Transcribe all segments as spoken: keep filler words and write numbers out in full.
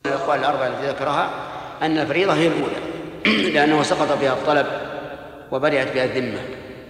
الأقوال الأربعة التي ذكرها أن الفريضة هي الأولى لأنه سقط بها الطلب وبرئت بها الذمة.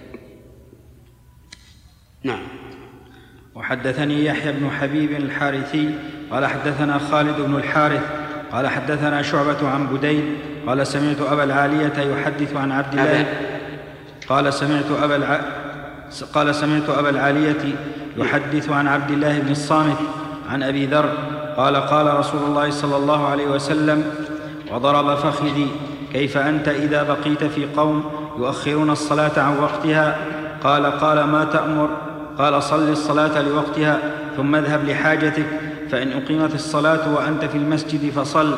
نعم. وحدثني يحيى بن حبيب الحارثي قال حدثنا خالد بن الحارث قال حدثنا شعبة عن بديل قال سمعت أبا العالية يحدث عن عبد الله قال سمعت أبا الع... قال سمعت أبا العالية يحدث عن عبد الله بن الصامت عن أبي ذر قال قال رسول الله صلى الله عليه وسلم وضرب فخذي كيف أنت إذا بقيت في قوم يؤخرون الصلاة عن وقتها؟ قال قال ما تأمر؟ قال صل الصلاة لوقتها ثم اذهب لحاجتك فإن أقيمت الصلاة وأنت في المسجد فصل.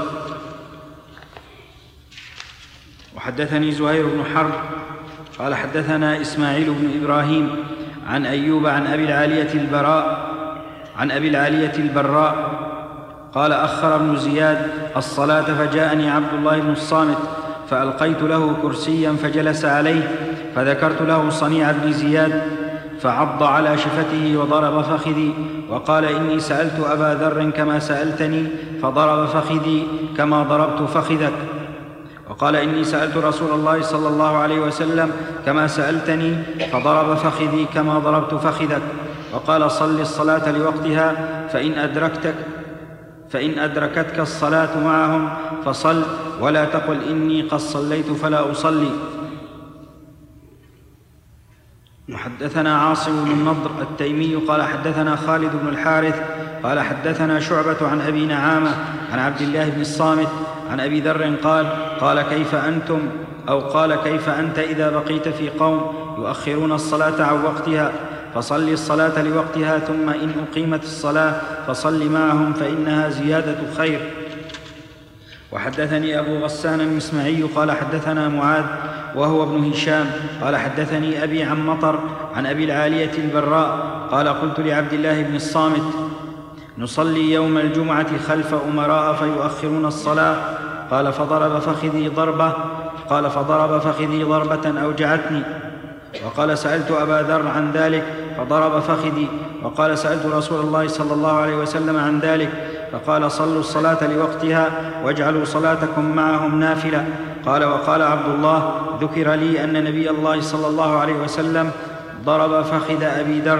وحدثني زهير بن حرب قال حدثنا إسماعيل بن إبراهيم عن أيوب عن أبي العالية البراء عن أبي العالية البراء قال أخر ابن زياد الصلاة فجاءني عبد الله بن الصامت فألقيت له كرسيا فجلس عليه فذكرت له صنيع ابن زياد فعض على شفته وضرب فخذي وقال إني سألت أبا ذر كما سألتني فضرب فخذي كما ضربت فخذك. وقال إني سألت رسول الله صلى الله عليه وسلم كما سألتني فضرب فخذي كما ضربت فخذك. وقال صل الصلاة لوقتها فإن أدركتك فإن أدركتك الصلاة معهم فصل ولا تقل إني قد صليت فلا أصلي. وحدثنا عاصم بن النضر التيمي قال حدثنا خالد بن الحارث قال حدثنا شعبة عن أبي نعامة عن عبد الله بن الصامت عن أبي ذر قال قال كيف أنتم أو قال كيف أنت إذا بقيت في قوم يؤخرون الصلاة عن وقتها؟ فصل الصلاة لوقتها ثم إن أقيمت الصلاة فصل معهم فإنها زيادة خير. وحدثني أبو غسان المسمعي قال حدثنا معاذ وهو ابن هشام قال حدثني أبي عن مطر عن أبي العالية البراء قال قلت لعبد الله بن الصامت نصلي يوم الجمعة خلف أمراء فيؤخرون الصلاة قال فضرب فخذي ضربة قال فضرب فخذي ضربة أوجعتني. وقال سألت أبا ذر عن ذلك فضرب فخذي. وقال سألت رسول الله صلى الله عليه وسلم عن ذلك فقال صلوا الصلاة لوقتها واجعلوا صلاتكم معهم نافلة. قال وقال عبد الله ذكر لي أن نبي الله صلى الله عليه وسلم ضرب فخذ أبي ذر.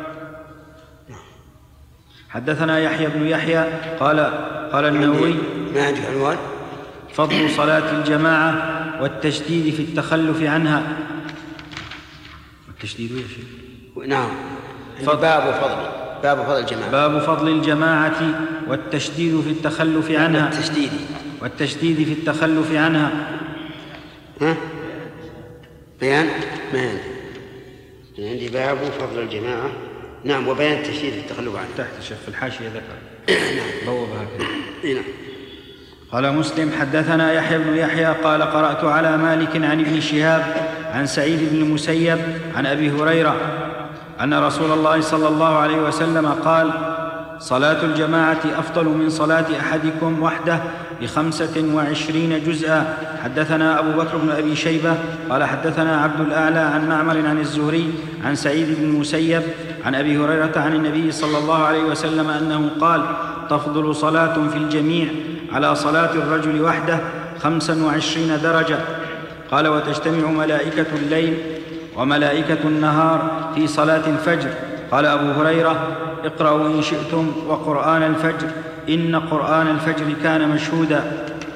حدثنا يحيى بن يحيى قال قال النووي ما عندك عنوان؟ فضل صلاة الجماعة والتشديد في التخلف عنها. التشديد يا شيخ؟ نعم. باب فضل باب فضل الجماعة باب فضل الجماعة والتشديد في التخلف عنها والتشديد والتشديد في التخلف عنها. ها؟ بيان ما عندي عندي باب فضل الجماعة. نعم. وبيان التشديد في التخلف عنها تحت الشيخ في الحاشية ذكر. نعم. بوبها كذا. نعم. قال مسلم حدثنا يحيى بن يحيى قال قرأت على مالك عن ابن شهاب عن سعيد بن المسيب عن أبي هريرة أن رسول الله صلى الله عليه وسلم قال صلاة الجماعة أفضل من صلاة أحدكم وحده بخمسة وعشرين جزءا. حدثنا أبو بكر بن أبي شيبة قال حدثنا عبد الأعلى عن معمر عن الزهري عن سعيد بن المسيب عن أبي هريرة عن النبي صلى الله عليه وسلم أنه قال تفضل صلاة في الجميع على صلاة الرجل وحده خمسا وعشرين درجة. قال وتجتمع ملائكة الليل وملائكة النهار في صلاة الفجر. قال أبو هريرة اقرأوا إن شئتم وقرآن الفجر إن قرآن الفجر كان مشهودا.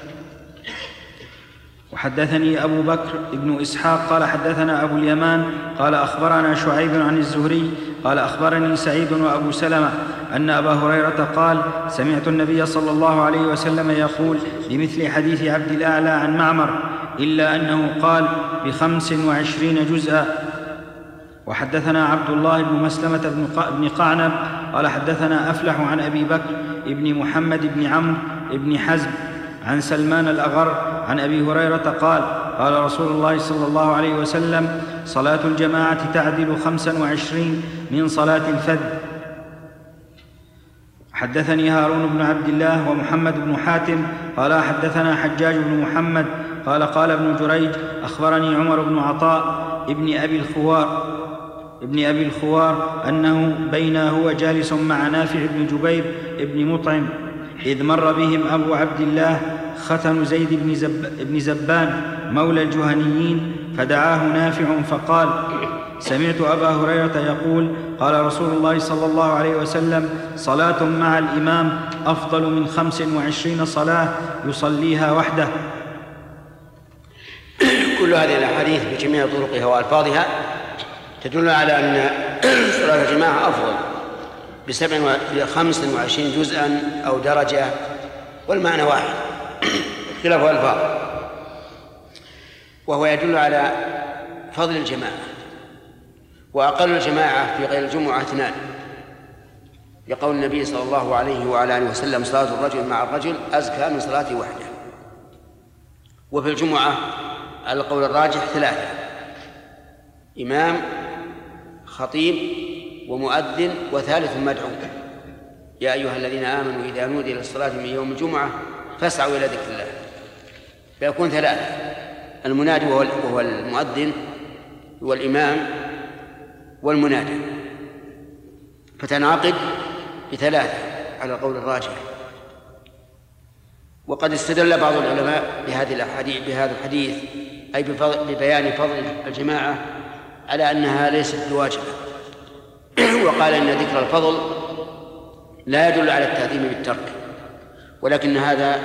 وحدثني أبو بكر بن إسحاق قال حدثنا أبو اليمان قال أخبرنا شعيب عن الزهري قال أخبرني سعيد وأبو سلمة أن أبا هريرة قال سمعت النبي صلى الله عليه وسلم يقول بمثل حديث عبد الأعلى عن معمر إلا أنه قال بخمس وعشرين جزءا. وحدثنا عبد الله بن مسلمة بن قعنب قال حدثنا أفلح عن أبي بكر بن محمد بن عمرو بن حزم عن سلمان الأغر عن أبي هريرة قال قال رسول الله صلى الله عليه وسلم صلاة الجماعة تعدل خمسا وعشرين من صلاة الفذ. حدثني هارون بن عبد الله ومحمد بن حاتم قال حدثنا حجاج بن محمد قال قال ابن جريج أخبرني عمر بن عطاء ابن أبي الخوار ابن أبي الخوار أنه بين هو جالس مع نافع بن جبير ابن مطعم إذ مر بهم أبو عبد الله ختن زيد بن, زب بن زبان مولى الجهنيين، فدعاه نافع فقال: سمعت أبا هريرة يقول: قال رسول الله صلى الله عليه وسلم: صلاة مع الإمام أفضل من خمس وعشرين صلاة يصليها وحده. كل هذه الأحاديث بجميع طرقها وألفاظها تدل على أن صلاة الجماعة أفضل بسبع بخمس وعشرين جزءا أو درجة، والمعنى واحد اختلاف ألفاظ، وهو يدل على فضل الجماعة. وأقل الجماعة في غير الجمعة اثنان، لقول النبي صلى الله عليه وعلى آله وسلم: صلاة الرجل مع الرجل أزكى من صلاته وحده. وفي الجمعة على القول الراجح ثلاثة: إمام، خطيب، ومؤذن، وثالث مدعو. يا أيها الذين آمنوا إذا نودي للصلاة من يوم الجمعة فاسعوا إلى ذكر الله. فيكون ثلاثة: المنادي وهو المؤذن والإمام والمنادي، فتنعقد بثلاثة على القول الراجح. وقد استدل بعض العلماء بهذه الأحاديث بهذا الحديث أي ببيان فضل الجماعة على أنها ليست بواجبة، وقال إن ذكر الفضل لا يدل على التهديم بالترك، ولكن هذا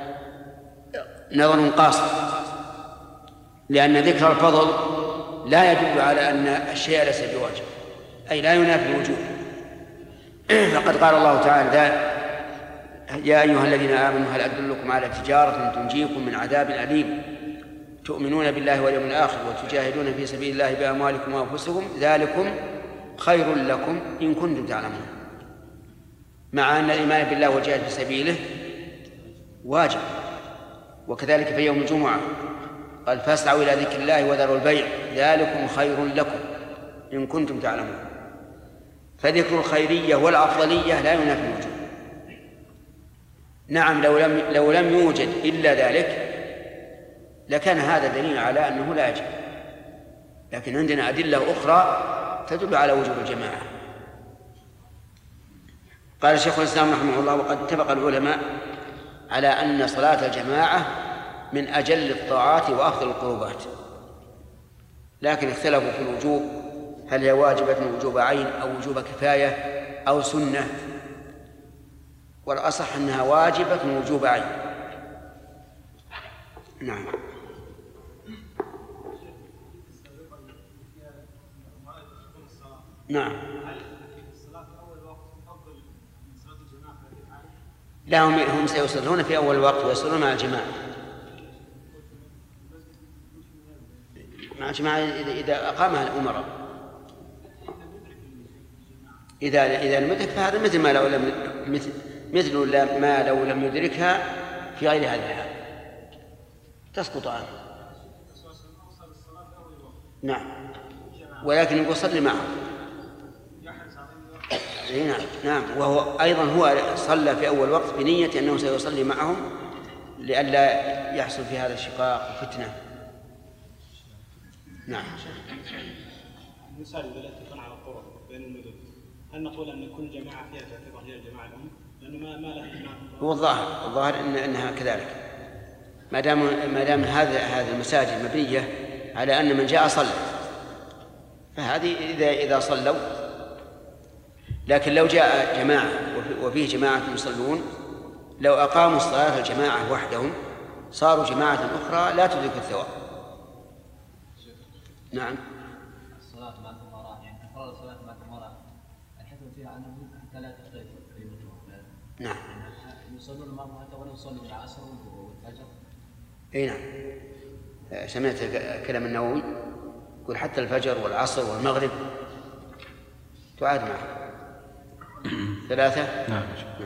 نظر قاصر، لأن ذكر الفضل لا يدل على أن الشيء ليس بواجب، أي لا ينافي الوجوب. فقد قال الله تعالى: يا أيها الذين آمنوا هل أدلكم على تجارة تنجيكم من عذاب أليم تؤمنون بالله واليوم الآخر وتجاهدون في سبيل الله بأموالكم وأنفسكم ذلكم خير لكم إن كنتم تعلمون. مع أن الإيمان بالله والجهاد في سبيله واجب. وكذلك في يوم الجمعة قال: فاسعوا إلى ذكر الله وذروا البيع ذلكم خير لكم إن كنتم تعلمون. فذكر الخيرية والأفضلية لا ينافي الوجوب. نعم، لو لم لو لم يوجد إلا ذلك لكان هذا دليل على أنه لا يجب، لكن عندنا أدلة أخرى تدل على وجوب الجماعة. قال شيخ الإسلام رحمه الله: وقد اتفق العلماء على أن صلاة الجماعة من أجل الطاعات وأفضل القربات، لكن اختلفوا في الوجوب، هل هي واجبة وجوب عين أو وجوب كفاية أو سنة، والأصح أنها واجبة وجوب عين. نعم. نعم. لا، هم هم سيصلون في أول الوقت ويصلون مع الجماعة مع الجماعة إذا أقامها الأمراء. إذا إذا المدرك فهذا مثل ما لو لم مثل مثل ما لو لم يدركها في غير هذا الحال تسقط عنه. نعم، ولكن يقول صلي معه. نعم نعم وهو أيضا هو صلى في أول وقت بنية أنه سيصلي معهم لئلا يحصل في هذا الشقاق وفتنة. نعم. المثال إذا اتفقنا على الطرق بين المدن، هل نقول أن كل جماعة فيها تعتبر هي الجماعة الأم؟ لأنه ما ما له هو الظاهر الظاهر إن أنها كذلك، ما دام ما دام هذا هذه المساجد مبنية على أن من جاء صلى، فهذه إذا إذا صلوا. لكن لو جاء جماعة وفيه جماعة يصلون، لو أقاموا الصلاة الجماعة وحدهم صاروا جماعة أخرى لا تدرك الثواب. نعم. الصلاة مع الفقراء، يعني أفراد الصلاة مع الفقراء الحكم فيها أنه حتى لا تختلف قيمتهم. نعم. يصلون معهم حتى ولو يصلوا العصر والفجر. أي نعم. سمعت كلام النووي يقول حتى الفجر والعصر والمغرب تعاد معه. ثلاثة. نعم.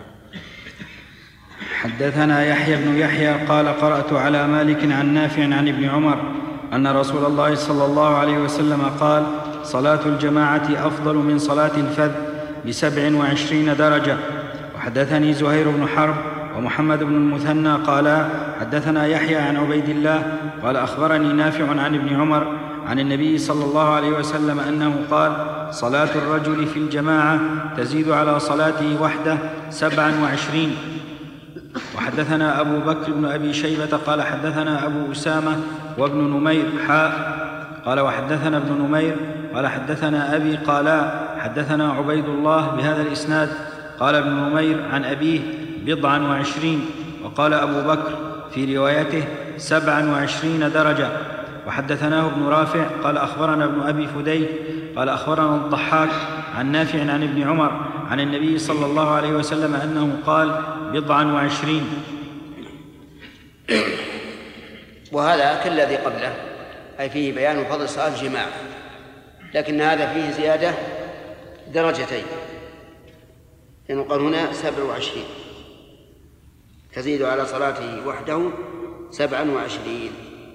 حدثنا يحيى بن يحيى قال: قرأت على مالك عن نافع عن ابن عمر أن رسول الله صلى الله عليه وسلم قال: صلاة الجماعة أفضل من صلاة الفذ بسبع وعشرين درجة. وحدثني زهير بن حرب ومحمد بن المثنى قالا: حدثنا يحيى عن عبيد الله قال: أخبرني نافع عن ابن عمر عن النبي صلى الله عليه وسلم أنه قال: صلاة الرجل في الجماعة تزيد على صلاته وحده سبعا وعشرين. وحدثنا أبو بكر بن أبي شيبة قال حدثنا أبو أسامة وابن نمير حاء قال وحدثنا ابن نمير قال حدثنا أبي قالا حدثنا عبيد الله بهذا الإسناد قال ابن نمير عن أبيه بضعا وعشرين وقال أبو بكر في روايته سبعا وعشرين درجة. وحدثناه ابن رافع قال أخبرنا ابن أبي فديك قال أخبرنا الضحاك عن نافع عن ابن عمر عن النبي صلى الله عليه وسلم أنه قال بضعا وعشرين. وهذا كالذي قبله، أي فيه بيان فضل صلاة الجماعة، لكن هذا فيه زيادة درجتين، لأنه قال هنا سبع وعشرين تزيد على صلاته وحده سبعا وعشرين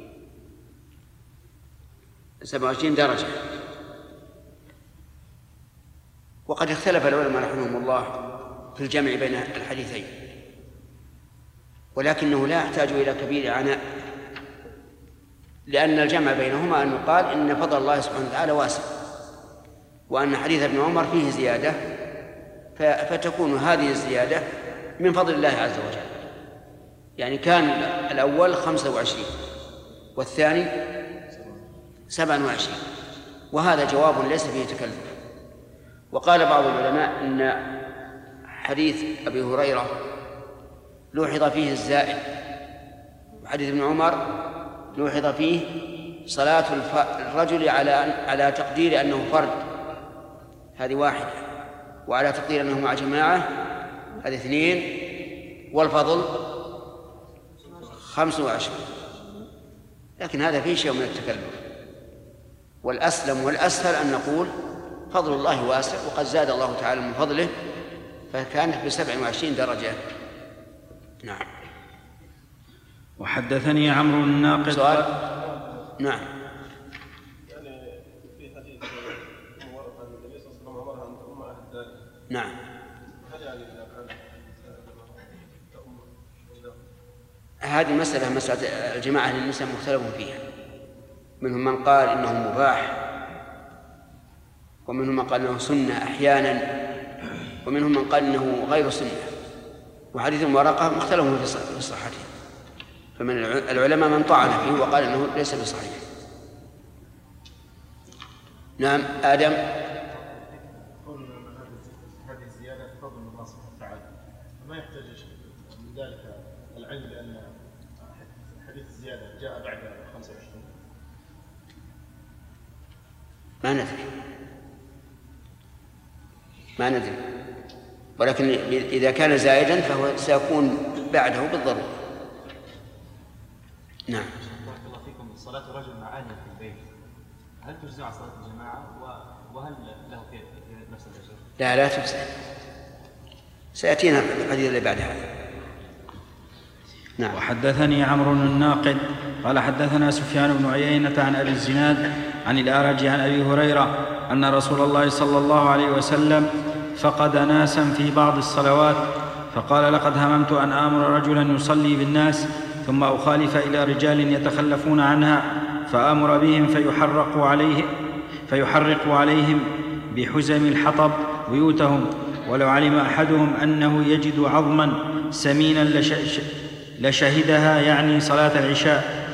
سبع وعشرين درجة. وقد اختلف العلماء رحمهم الله في الجمع بين الحديثين، ولكنه لا يحتاج إلى كبير عناء، لأن الجمع بينهما أن يقال إن فضل الله سبحانه وتعالى واسع، وأن حديث ابن عمر فيه زيادة، فتكون هذه الزيادة من فضل الله عز وجل. يعني كان الأول خمسة وعشرين والثاني سبعة وعشرين، وهذا جواب ليس فيه تكلف. وقال بعض العلماء إن حديث أبي هريرة لوحظ فيه الزائد، وحديث ابن عمر لوحظ فيه صلاة الرجل على على تقدير أنه فرد، هذه واحدة، وعلى تقدير أنه مع جماعة، هذه اثنين، والفضل خمس وعشرين. لكن هذا فيه شيء من التكلف، والأسلم والأسهل أن نقول فضل الله واسع، وقد زاد الله تعالى من فضله، فكانت بسبع وعشرين درجة. نعم. وحدثني عمرو الناقد سؤال. نعم. يعني في حديث النبي صلى الله عليه وسلم أمرها أن تؤم أهل الدار. نعم. هل يعني إذا كان تؤم؟ هذه المسألة مسألة الجماعة للنساء مختلف فيها، منهم من قال إنه مباح، ومنهم من قال إنه سنة أحيانا، ومنهم من قال إنه غير سنة. وحديث المورقة مختلف في صحته، فمن العلماء من طعن فيه وقال إنه ليس بصحيح. نعم. آدم. هذه الزيادة فضل من الله سبحانه وتعالى، فما يحتاج من ذلك العلم بأن حديث الزيادة جاء بعد خمسة وعشرين. ما ندري ما ندري ولكن إذا كان زائدا فهو سيكون بعده بالضرورة. نعم. بارك الله فيكم. صلاة الرجل مع أهله في البيت هل تجزع صلاة الجماعة، وهل له في نفس الأجر؟ لا لا تجزع، سيأتينا في الحديث اللي بعد هذا. نعم. وحدثني عمرو الناقد قال حدثنا سفيان بن عيينة عن أبي الزناد عن الأعرج عن أبي هريرة أن رسول الله صلى الله عليه وسلم فقد ناسا في بعض الصلوات، فقال لقد هممت أن آمر رجلا يصلي بالناس ثم أخالف إلى رجال يتخلفون عنها فآمر بهم فيحرق عليه فيحرق عليهم بحزم الحطب بيوتهم، ولو علم أحدهم أنه يجد عظما سمينا لش... لشهدها، يعني صلاة العشاء.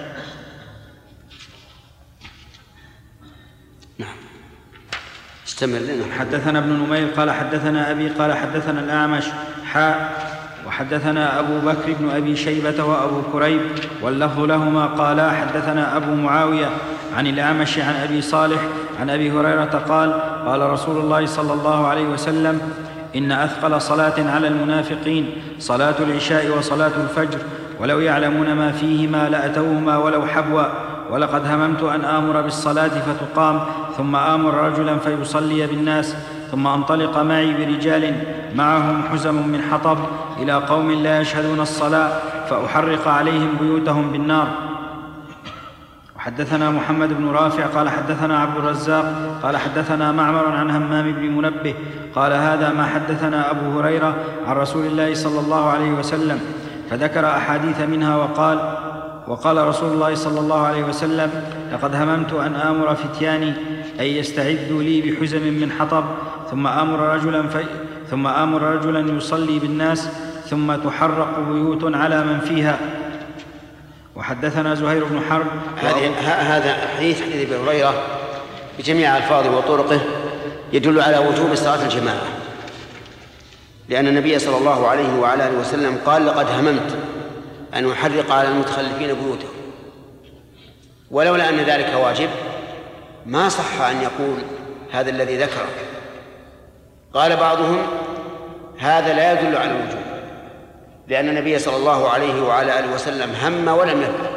نعم. استمر لنا. حدثنا ابن نمير قال حدثنا أبي قال حدثنا الأعمش حاء وحدثنا أبو بكر بن أبي شيبة وأبو كريب واللفظ لهما قالا حدثنا أبو معاوية عن الأعمش عن أبي صالح عن أبي هريرة قال قال رسول الله صلى الله عليه وسلم إن أثقل صلاة على المنافقين صلاة العشاء وصلاة الفجر، ولو يعلمون ما فيهما لأتوهما ولو حبوا، ولقد هممت أن آمر بالصلاة فتقام ثم آمر رجلا فيصلي بالناس ثم أنطلق معي برجال معهم حزم من حطب إلى قوم لا يشهدون الصلاة فأحرق عليهم بيوتهم بالنار. وحدثنا محمد بن رافع قال حدثنا عبد الرزاق قال حدثنا معمر عن همام بن منبه قال هذا ما حدثنا أبو هريرة عن رسول الله صلى الله عليه وسلم، فذكر أحاديث منها وقال وقال رسول الله صلى الله عليه وسلم لقد هممت أن آمر فتياني أن يستعدوا لي بحزم من حطب ثم آمر رجلا, في ثم آمر رجلا يصلي بالناس ثم تحرق بيوت على من فيها. وحدثنا زهير بن حرب. هذا حديث حديث ابي هريره بجميع الفاظه وطرقه يدل على وجوب صلاه الجماعه، لان النبي صلى الله عليه وعلى اله وسلم قال: لقد هممت ان احرق على المتخلفين بيوتهم. ولولا ان ذلك واجب ما صح ان يقول هذا الذي ذكره. قال بعضهم: هذا لا يدل على الوجوب، لأن النبي صلى الله عليه وعلى آله وسلم هم ولم يفعل.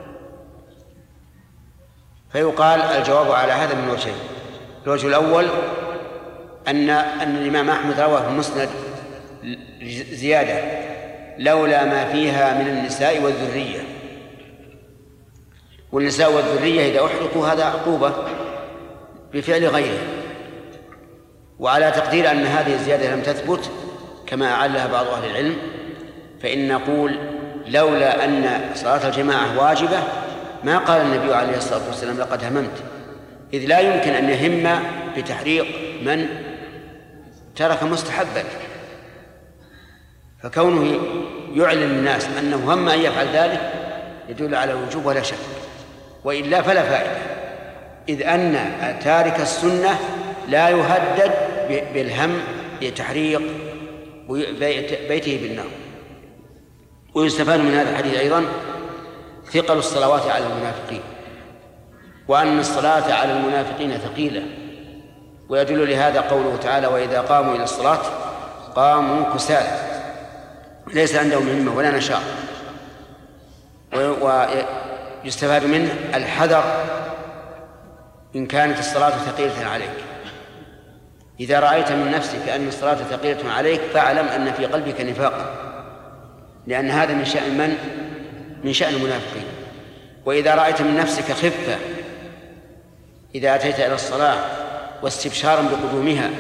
فيقال الجواب على هذا من وجهين: الوجه الأول أن أن الإمام أحمد روى في المسند زيادة لولا ما فيها من النساء والذرية، والنساء والذرية إذا أحرقوا هذا عقوبة بفعل غيره. وعلى تقدير أن هذه الزيادة لم تثبت كما أعلها بعض أهل العلم، فإن نقول لولا أن صلاة الجماعة واجبة ما قال النبي عليه الصلاة والسلام: لقد هممت، إذ لا يمكن أن يهم بتحريق من ترك مستحبا. فكونه يعلن الناس أنه هم أن يفعل ذلك يدل على الوجوب ولا شك، وإلا فلا فائدة، إذ أن تارك السنة لا يهدد بالهم بتحريق بيته بالنار. ويستفاد من هذا الحديث أيضا ثقل الصلوات على المنافقين، وأن الصلاة على المنافقين ثقيلة. ويدل لهذا قوله تعالى: وإذا قاموا إلى الصلاة قاموا كسالى، ليس عندهم همة ولا نشاط. ويستفاد منه الحذر إن كانت الصلاة ثقيلة عليك. إذا رأيت من نفسك أن الصلاة ثقيلة عليك فاعلم أن في قلبك نفاقا، لأن هذا من شأن من؟ من شأن المنافقين. وإذا رأيت من نفسك خفة إذا أتيت إلى الصلاة واستبشارا بقدومها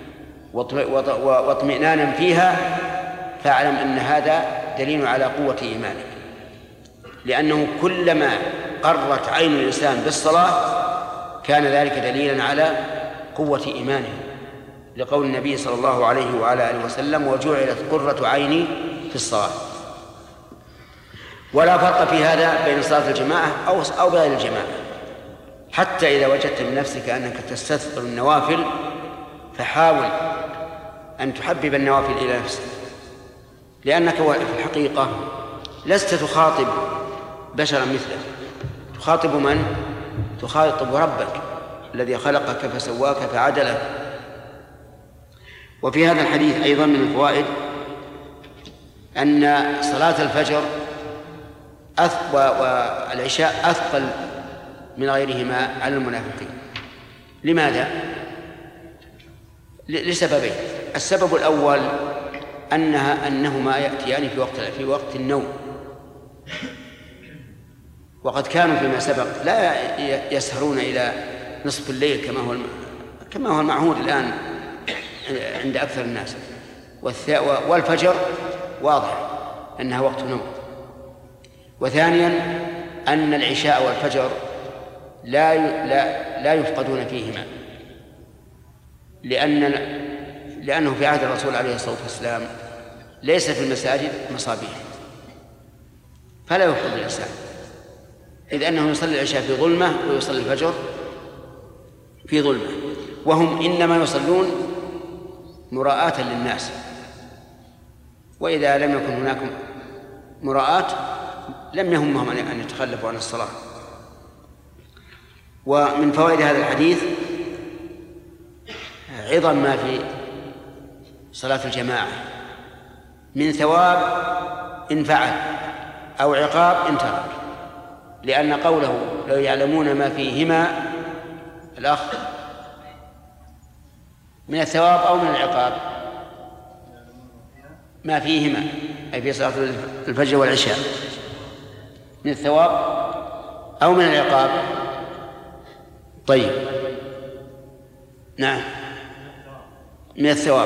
واطمئنانا فيها فاعلم أن هذا دليل على قوة إيمانك، لأنه كلما قرت عين الإنسان بالصلاة كان ذلك دليلا على قوة إيمانه، لقول النبي صلى الله عليه وعلى آله وسلم: وجعلت قرة عيني في الصلاة. ولا فرق في هذا بين صلاة الجماعة أو أو غير الجماعة. حتى إذا وجدت من نفسك أنك تستثقل النوافل فحاول أن تحبب النوافل إلى نفسك، لأنك في الحقيقة لست تخاطب بشرا مثلك، تخاطب من؟ تخاطب ربك الذي خلقك فسواك فعدلك. وفي هذا الحديث أيضا من الفوائد أن صلاة الفجر والعشاء أثقل من غيرهما على المنافقين. لماذا؟ لسببين: السبب الأول أنها أنهما يأتيان في وقت في وقت النوم، وقد كانوا فيما سبق لا يسهرون إلى نصف الليل كما هو كما هو المعهود الآن عند أكثر الناس. والفجر واضح أنها وقت نوم. وثانيا أن العشاء والفجر لا لا لا يفقدون فيهما، لأن لأنه في عهد الرسول عليه الصلاة والسلام ليس في المساجد مصابيح فلا يفقد الإنسان، إذ أنه يصلي العشاء في ظلمة ويصلي الفجر في ظلمة، وهم إنما يصلون مراءة للناس. وإذا لم يكن هناك مراءة لم يهمهم أن يتخلفوا عن الصلاة. ومن فوائد هذا الحديث عظم ما في صلاة الجماعة من ثواب إن فعل أو عقاب إن ترك، لأن قوله لو يعلمون ما فيهما الأخ من الثواب أو من العقاب، ما فيهما أي في صلاة الفجر والعشاء من الثواب أو من العقاب. طيب نعم، من الثواب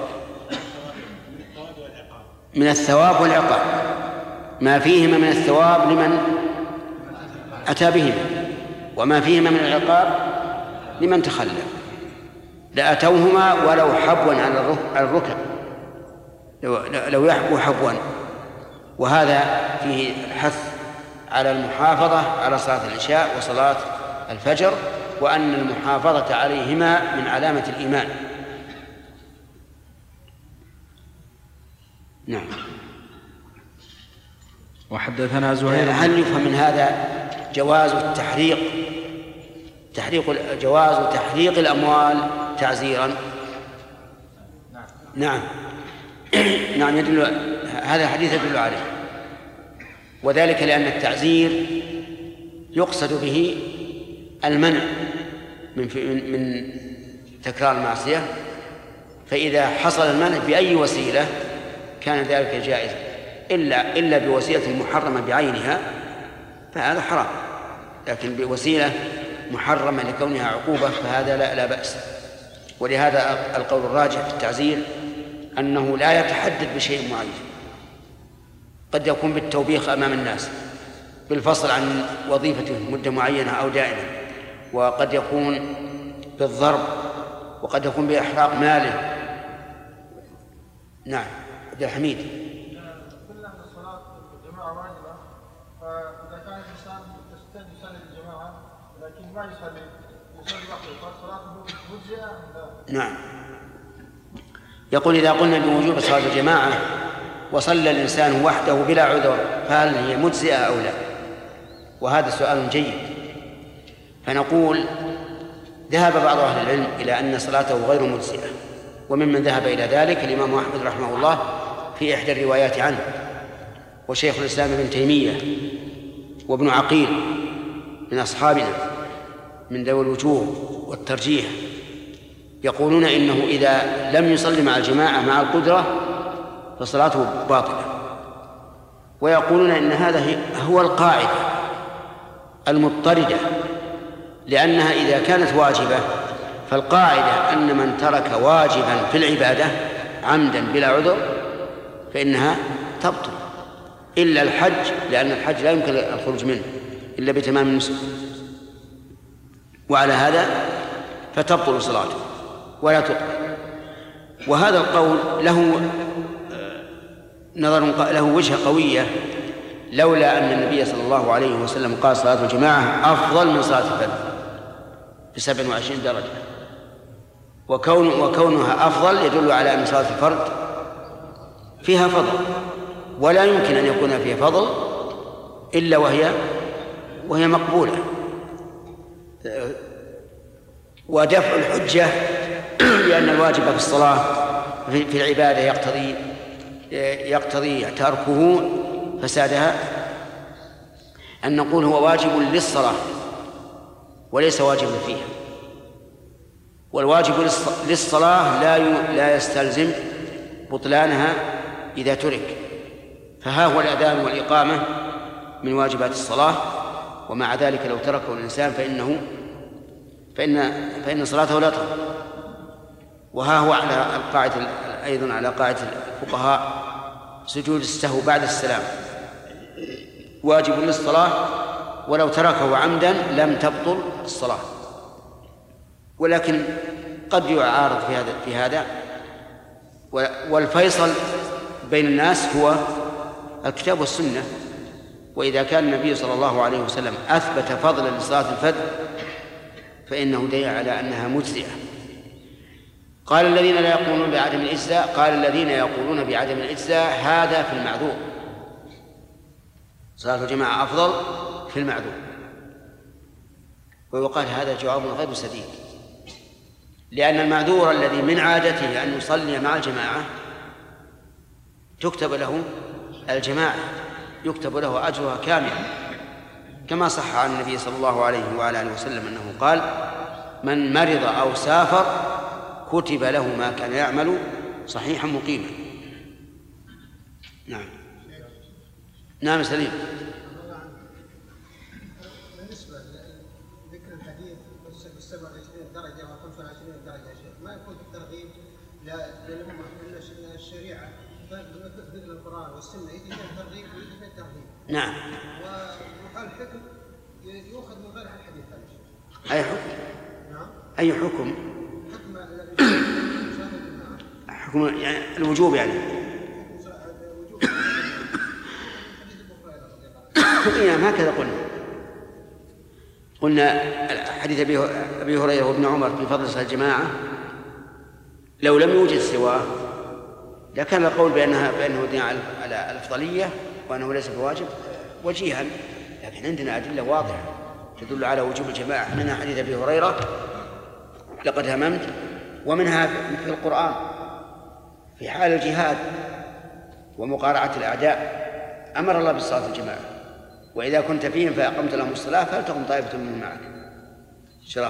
من الثواب والعقاب، ما فيهما من الثواب لمن أتى بهما، وما فيهما من العقاب لمن تخلف. لأتوهما ولو حبوا على الركب لو, لو يحبو حبوا. وهذا فيه الحث على المحافظة على صلاة العشاء وصلاة الفجر، وأن المحافظة عليهما من علامة الإيمان. نعم. وحدثنا زهير. هل يفهم من هذا جواز التحريق تحريق جواز تحريق الأموال تعزيرا؟ نعم. نعم يدل هذا الحديث يدل عليه، وذلك لأن التعزير يقصد به المنع من من تكرار المعصية، فإذا حصل المنع بأي وسيلة كان ذلك جائزا، إلا إلا بوسيلة محرمة بعينها فهذا حرام، لكن بوسيلة محرمة لكونها عقوبة فهذا لا, لا بأس. ولهذا القول الراجح في التعزير أنه لا يتحدد بشيء معين، قد يكون بالتوبيخ أمام الناس، بالفصل عن وظيفته مدة معينة أو دائمة، وقد يكون بالضرب، وقد يكون بإحراق ماله. نعم. عبد الحميد. قلنا أن الصلاة الجماعة واجبة، فإذا كان الإنسان يستطيع يصلي الجماعة لكن ما يصلي يصلي وحده فصلاته مجزئة؟ نعم. يقول إذا قلنا بوجوب صلاة الجماعة وصلى الإنسان وحده بلا عذر فهل هي مجزئة أو لا؟ وهذا سؤال جيد. فنقول ذهب بعض أهل العلم إلى أن صلاته غير مجزئة، وممن ذهب إلى ذلك الإمام أحمد رحمه الله في إحدى الروايات عنه، وشيخ الإسلام ابن تيمية، وابن عقيل من أصحابنا من ذوي الوجوه والترجيح، يقولون إنه إذا لم يصلي مع الجماعة مع القدرة فصلاته باطلة، ويقولون إن هذا هو القاعدة المضطردة، لأنها إذا كانت واجبة فالقاعدة أن من ترك واجبا في العبادة عمدا بلا عذر فإنها تبطل، إلا الحج، لأن الحج لا يمكن الخروج منه إلا بتمام النسك، وعلى هذا فتبطل صلاته ولا تقبل. وهذا القول له نظر له وجهة قوية، لولا أن النبي صلى الله عليه وسلم قال صلاة الجماعة أفضل من صلاة الفرد بسبع وعشرين درجة، وكون وكونها أفضل يدل على أن صلاة الفرد فيها فضل، ولا يمكن أن يكون فيها فضل إلا وهي وهي مقبولة. ودفع الحجة لأن الواجب في الصلاة في العبادة يقتضي يقتضي تركه فسادها، أن نقول هو واجب للصلاة وليس واجب فيها، والواجب للصلاة لا لا يستلزم بطلانها إذا ترك، فها هو الأذان والإقامة من واجبات الصلاة، ومع ذلك لو تركه الإنسان فإنه فإن فإن صلاته لا تقبل. وها هو على القاعدة أيضا على قاعدة الفقهاء سجود السهو بعد السلام واجب للصلاة، ولو تركه عمدا لم تبطل الصلاة. ولكن قد يعارض في هذا في هذا والفيصل بين الناس هو الكتاب والسنة. وإذا كان النبي صلى الله عليه وسلم أثبت فضلا لصلاة الفجر فإنه دليل على أنها مجزئة. قال الذين لا يقولون بعدم الإجزاء قال الذين يقولون بعدم الإجزاء هذا في المعذور، صلاة الجماعة أفضل في المعذور. ويقال هذا جواب غير سديد، لأن المعذور الذي من عادته أن يصلي مع الجماعة تكتب له الجماعة، يكتب له أجرها كاملا، كما صح عن النبي صلى الله عليه وعلى آله وسلم أنه قال: من مرض أو سافر كتب له ما كان يعمل صحيحا مقيما. نعم نعم سليم. بالنسبة لذكر الحديث بالسبع وعشرين درجة وخمسة وعشرين درجة ما يكون في الترغيب للأمة من الشريعة مثل القرآن والسنة يجي فيها الترغيب ويجي فيها الترهيب. نعم. وقال الحكم يؤخذ من غير الحديث هذا. أي حكم؟ نعم. أي حكم؟ حكم حكم يعني الوجوب يعني. نعم هكذا قلنا قلنا حديث أبي هريرة وابن عمر في فضل صلاة الجماعة لو لم يوجد سواه لكان القول بأنها بأنه دين على الأفضلية وأنه ليس بواجب وجيها، لكن عندنا أدلة واضحة تدل على وجوب الجماعة. منها حديث أبي هريرة لقد هممت، ومنها في القرآن في حال الجهاد ومقارعة الأعداء أمر الله بالصلاة الجماعة، وإذا كنت فيهم فأقمت لهم الصلاة فلتقم طائفة منهم معك. شراب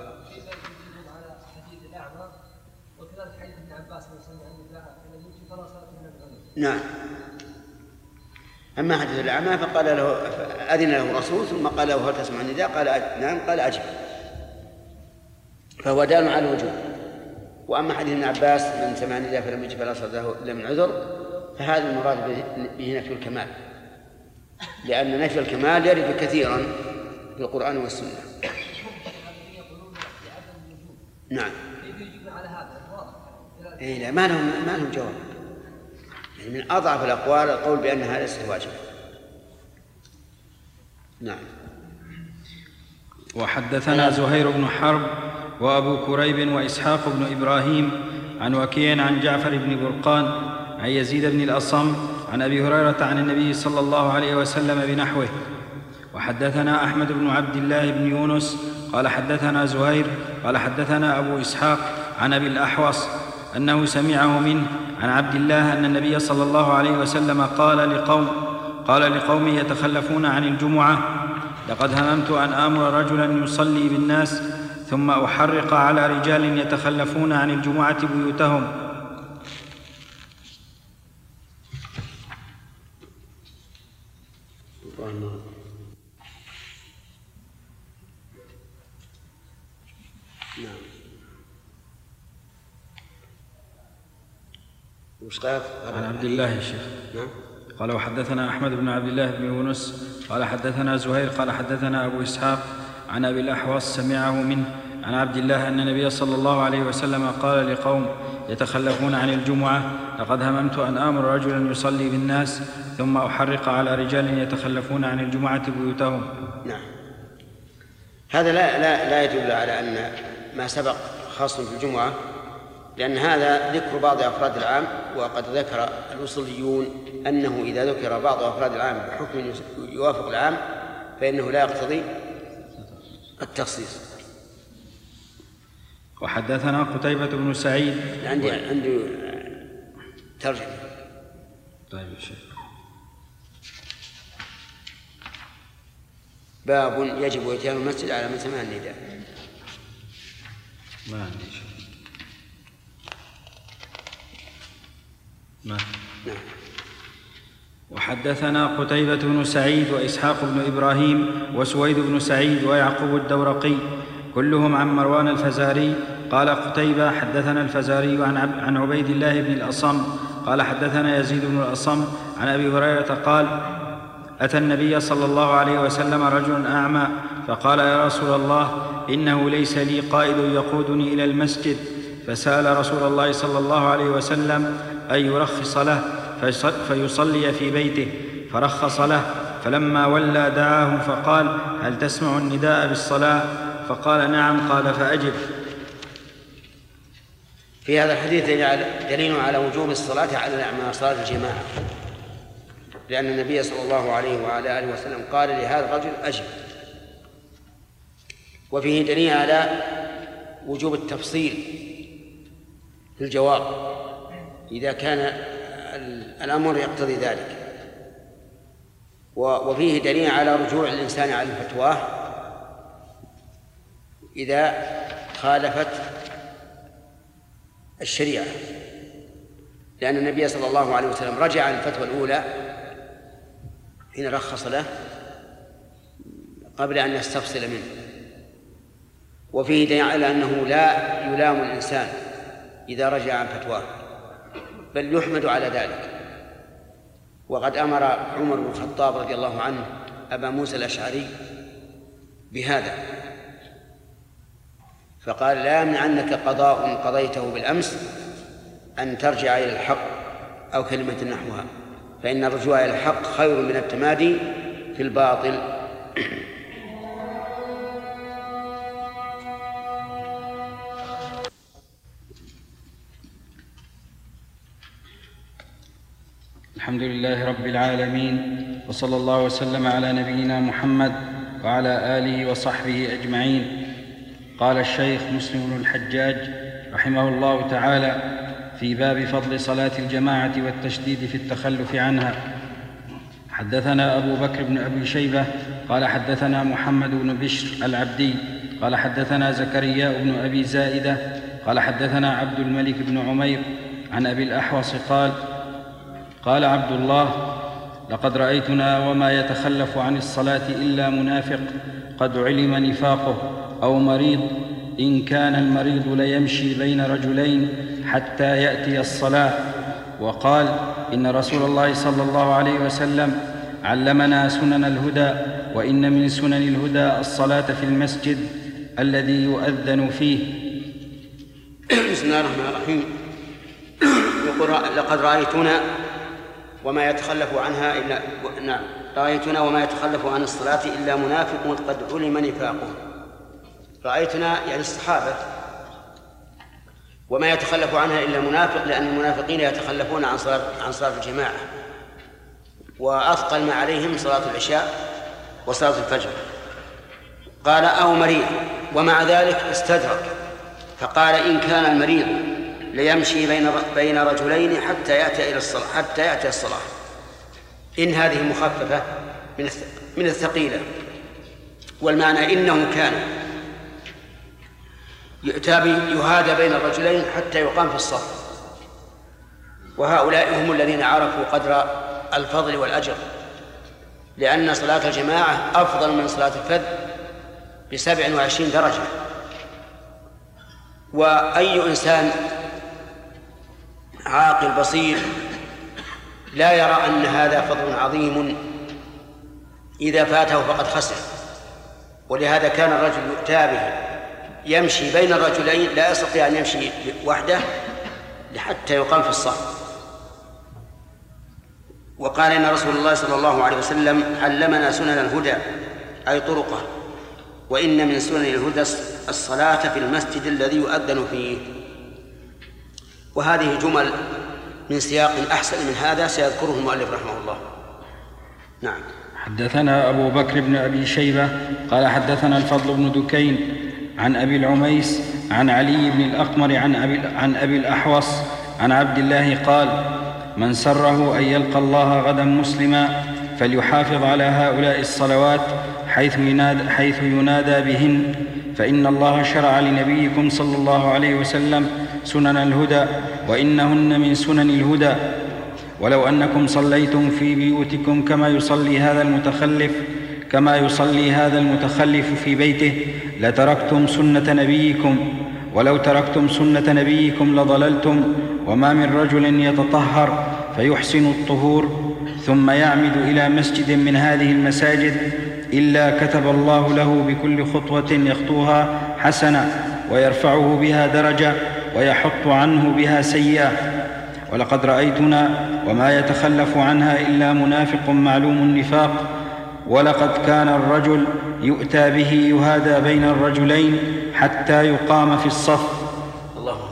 نعم. أما حديث الأعمى فقال له أذن له الرسول ثم قال له هل تسمع النداء؟ قال نعم، قال أجب، فهو دال على الوجوب. وأما حديث ابن عباس من سمع النداء فلم يجب فلا صلاة له إلا من عذر، فهذا المراد به نفي الكمال، لأن نفي الكمال يرد كثيرا في القرآن والسنة. نعم. إيه لا ما لهم ما لهم جواب، يعني من أضعف الأقوال القول بأنها ليست واجبة. نعم. وحدثنا زهير بن حرب وأبو كريب وإسحاق بن إبراهيم عن وكيع عن جعفر بن برقان عن يزيد بن الأصم عن أبي هريرة عن النبي صلى الله عليه وسلم بنحوه. وحدثنا أحمد بن عبد الله بن يونس قال حدثنا زهير قال حدثنا أبو إسحاق عن أبي الأحوص أنه سمعه منه عن عبد الله أن النبي صلى الله عليه وسلم قال لقوم قال لقوم يتخلفون عن الجمعة: لقد هممت أن آمر رجلا يصلي بالناس ثم أحرق على رجال يتخلفون عن الجمعة بيوتهم. عن عبد الله يا شيخ. نعم. قال وحدثنا أحمد بن عبد الله بن يونس قال حدثنا زهير قال حدثنا أبو إسحاق عن أبي الأحوص سمعه منه عن عبد الله أن النبي صلى الله عليه وسلم قال لقوم يتخلفون عن الجمعة: لقد هممت أن آمر رجلا يصلي بالناس ثم أحرق على رجال يتخلفون عن الجمعة بيوتهم. نعم. هذا لا لا لا يدل على أن ما سبق خاص في الجمعة، لأن هذا ذكر بعض أفراد العام، وقد ذكر الأصوليون أنه إذا ذكر بعض أفراد العام بحكم يوافق العام فإنه لا يقتضي التخصيص. وحدثنا قتيبة بن سعيد. عندي عندي ترجمة. طيب يا شيخ. باب يجب إتيان المسجد على من سمع النداء. ما عندي شيء. ما. نعم. وحدثنا قتيبة بن سعيد وإسحاق بن إبراهيم وسويد بن سعيد ويعقوب الدورقي كلهم عن مروان الفزاري. قال قتيبة حدثنا الفزاري عن, عب عن عبيد الله بن الأصم قال حدثنا يزيد بن الأصم عن أبي هريرة قال: أتى النبي صلى الله عليه وسلم رجل أعمى فقال: يا رسول الله، إنه ليس لي قائد يقودني إلى المسجد. فسأل رسول الله صلى الله عليه وسلم أن يرخص له فيصلي في بيته، فرخص له. فلما ولى دعاه فقال: هل تسمع النداء بالصلاة؟ فقال: نعم. قال: فأجب. في هذا الحديث دليل على وجوب الصلاة على الأعمى، صلاة الجماعة، لأن النبي صلى الله عليه وعلى آله وسلم قال لهذا الرجل: أجب. وفيه دليل على وجوب التفصيل في الجواب إذا كان الأمر يقتضي ذلك، وفيه دليل على رجوع الإنسان على الفتوى إذا خالفت الشريعة، لأن النبي صلى الله عليه وسلم رجع عن الفتوى الأولى حين رخص له قبل أن يستفصل منه. وفيه دليل على أنه لا يلام الإنسان إذا رجع عن فتواه، بل يحمد على ذلك. وقد أمر عمر بن الخطاب رضي الله عنه أبا موسى الأشعري بهذا، فقال: لا يمنعنك قضاء قضيته بالأمس أن ترجع إلى الحق أو كلمة نحوها، فإن الرجوع إلى الحق خير من التمادي في الباطل. الحمد لله رب العالمين، وصلى الله وسلم على نبينا محمد وعلى آله وصحبه أجمعين. قال الشيخ مسلم بن الحجاج رحمه الله تعالى في باب فضل صلاة الجماعة والتشديد في التخلف عنها: حدثنا أبو بكر بن أبي شيبة قال حدثنا محمد بن بشر العبدي قال حدثنا زكريا بن أبي زائدة قال حدثنا عبد الملك بن عمير عن أبي الأحوص قال: قال عبد الله: لقد رأيتنا وما يتخلف عن الصلاة إلا منافق قد علم نفاقه، أو مريض، إن كان المريض ليمشي بين رجلين حتى يأتي الصلاة. وقال: إن رسول الله صلى الله عليه وسلم علمنا سنن الهدى، وإن من سنن الهدى الصلاة في المسجد الذي يؤذن فيه. بسم الله الرحمن الرحيم. يقول: لقد رأيتنا وما يتخلف عنها إلا نعم رأيتنا وما يتخلف عن الصلاة إلا منافق قد علم نفاقه. رأيتنا يعني الصحابة، وما يتخلف عنها إلا منافق، لأن المنافقين يتخلفون عن صلاة عن صلاة الجماعة، وأثقل ما عليهم صلاة العشاء وصلاة الفجر. قال: أو مريض، ومع ذلك استدرك فقال: إن كان المريض ليمشي بين بين رجلين حتى يأتي إلى الصلاة حتى يأتي الصلاة. إن هذه مخففة من من الثقيلة، والمعنى إنه كان يؤتى يهادى بين الرجلين حتى يقام في الصف. وهؤلاء هم الذين عرفوا قدر الفضل والأجر، لأن صلاة الجماعة أفضل من صلاة الفذ بسبع وعشرين درجة. وأي إنسان عاقل بصير لا يرى أن هذا فضل عظيم إذا فاته فقد خسر. ولهذا كان الرجل يؤتى به يمشي بين الرجلين، لا يستطيع أن يمشي وحده حتى يقام في الصف. وقال: إن رسول الله صلى الله عليه وسلم علمنا سنن الهدى، أي طرقه، وإن من سنن الهدى الصلاة في المسجد الذي يؤذن فيه. وهذه جمل من سياق أحسن من هذا سيذكره المؤلف رحمه الله. نعم. حدثنا أبو بكر بن أبي شيبة قال حدثنا الفضل بن دكين عن أبي العميس عن علي بن الأقمر عن أبي, عن أبي الأحوص عن عبد الله قال: من سره أن يلقى الله غدا مسلما فليحافظ على هؤلاء الصلوات حيث ينادى, حيث ينادى بهن، فإن الله شرع لنبيكم صلى الله عليه وسلم سنن الهدى، وإنهن من سنن الهدى. ولو أنكم صليتم في بيوتكم كما يصلي هذا المتخلف كما يصلي هذا المتخلف في بيته لتركتم سنة نبيكم، ولو تركتم سنة نبيكم لضللتم. وما من رجل يتطهر فيحسن الطهور ثم يعمد إلى مسجد من هذه المساجد إلا كتب الله له بكل خطوة يخطوها حسنة، ويرفعه بها درجة، ويحط عنه بها سيئة. ولقد رأيتنا وما يتخلف عنها إلا منافق معلوم النفاق، ولقد كان الرجل يؤتى به يهادى بين الرجلين حتى يقام في الصف. الله أكبر.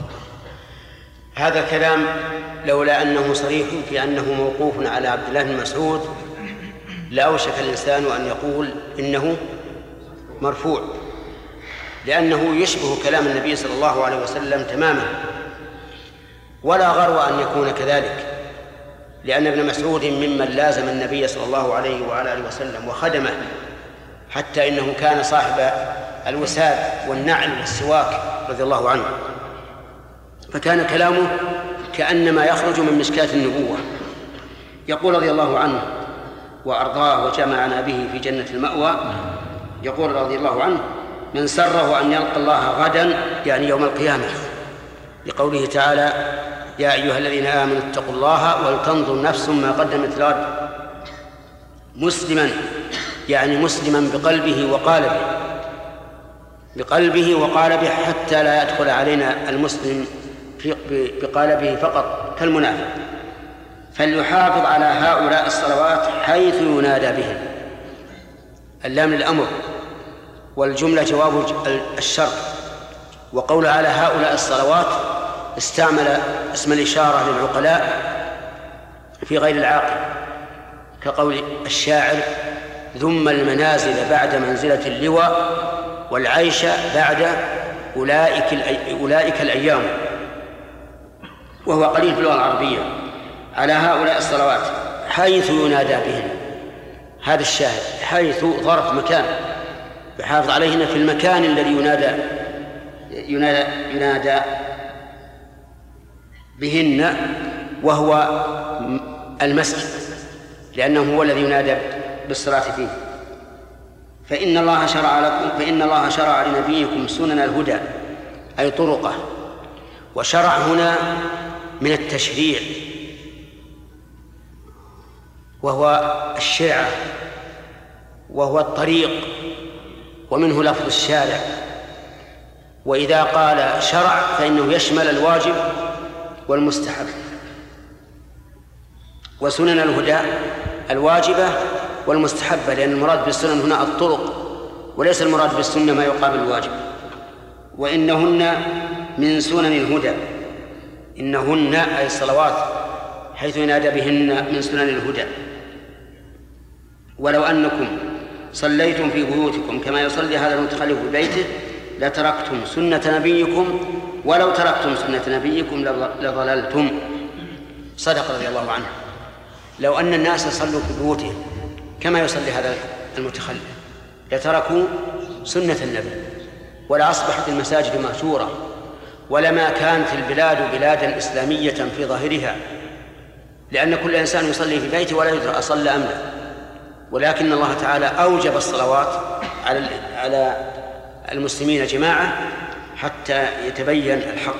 هذا الكلام لولا أنه صريح في أنه موقوف على عبد الله بن مسعود لأوشك الإنسان أن يقول إنه مرفوع، لأنه يشبه كلام النبي صلى الله عليه وسلم تماما، ولا غرو أن يكون كذلك، لأن ابن مسعود ممن لازم النبي صلى الله عليه وعلى آله وسلم وخدمه، حتى إنه كان صاحب الوساد والنعل والسواك رضي الله عنه، فكان كلامه كأنما يخرج من مشكاة النبوة. يقول رضي الله عنه وأرضاه وجمعنا به في جنة المأوى، يقول رضي الله عنه: من سره أن يلقى الله غدا، يعني يوم القيامة، لقوله تعالى: يا أيها الذين آمنوا اتقوا الله ولتنظر نفس ما قدمت لغد. مسلما يعني مسلما بقلبه وقالبه بقلبه وقالبه حتى لا يدخل علينا المسلم بقالبه فقط كالمنافق. فليحافظ على هؤلاء الصلوات حيث ينادى بهم، اللام للأمر، والجملة جواب الشرط. وقول على هؤلاء الصلوات استعمل اسم الإشارة للعقلاء في غير العاقل، كقول الشاعر: ذم المنازل بعد منزلة اللواء والعيش بعد أولئك, أولئك الأيام، وهو قليل في اللغة العربية. على هؤلاء الصلوات حيث ينادى بهن، هذا الشاهد، حيث ظرف مكان يحافظ عليهن في المكان الذي ينادى ينادى, ينادى بهن، وهو المسجد، لأنه هو الذي ينادى بالصلاة فيه. فإن الله شرع لكم فإن الله شرع لنبيكم سنن الهدى، أي طرقه. وشرع هنا من التشريع، وهو الشرعة، وهو الطريق، ومنه لفظ الشارع. وإذا قال شرع فإنه يشمل الواجب والمستحب. وسنن الهدى الواجبة والمستحبة، لأن المراد بالسنن هنا الطرق، وليس المراد بالسنة ما يقابل الواجب. وإنهن من سنن الهدى، إنهن أي الصلوات حيث ينادى بهن من سنن الهدى. ولو أنكم صليتم في بيوتكم كما يصلي هذا المتخلف في بيته لتركتم سنة نبيكم ولو تركتم سنة نبيكم لضللتم. صدق رضي الله عنه. لو أن الناس صلوا في بيوتهم كما يصلي هذا المتخلف لتركوا سنة النبي، ولا أصبحت المساجد مهجورة، ولما كانت البلاد بلادا إسلامية في ظاهرها، لأن كل إنسان يصلي في بيته ولا يدرى أصلى أم لا. ولكن الله تعالى أوجب الصلوات على على المسلمين جماعة حتى يتبين الحق.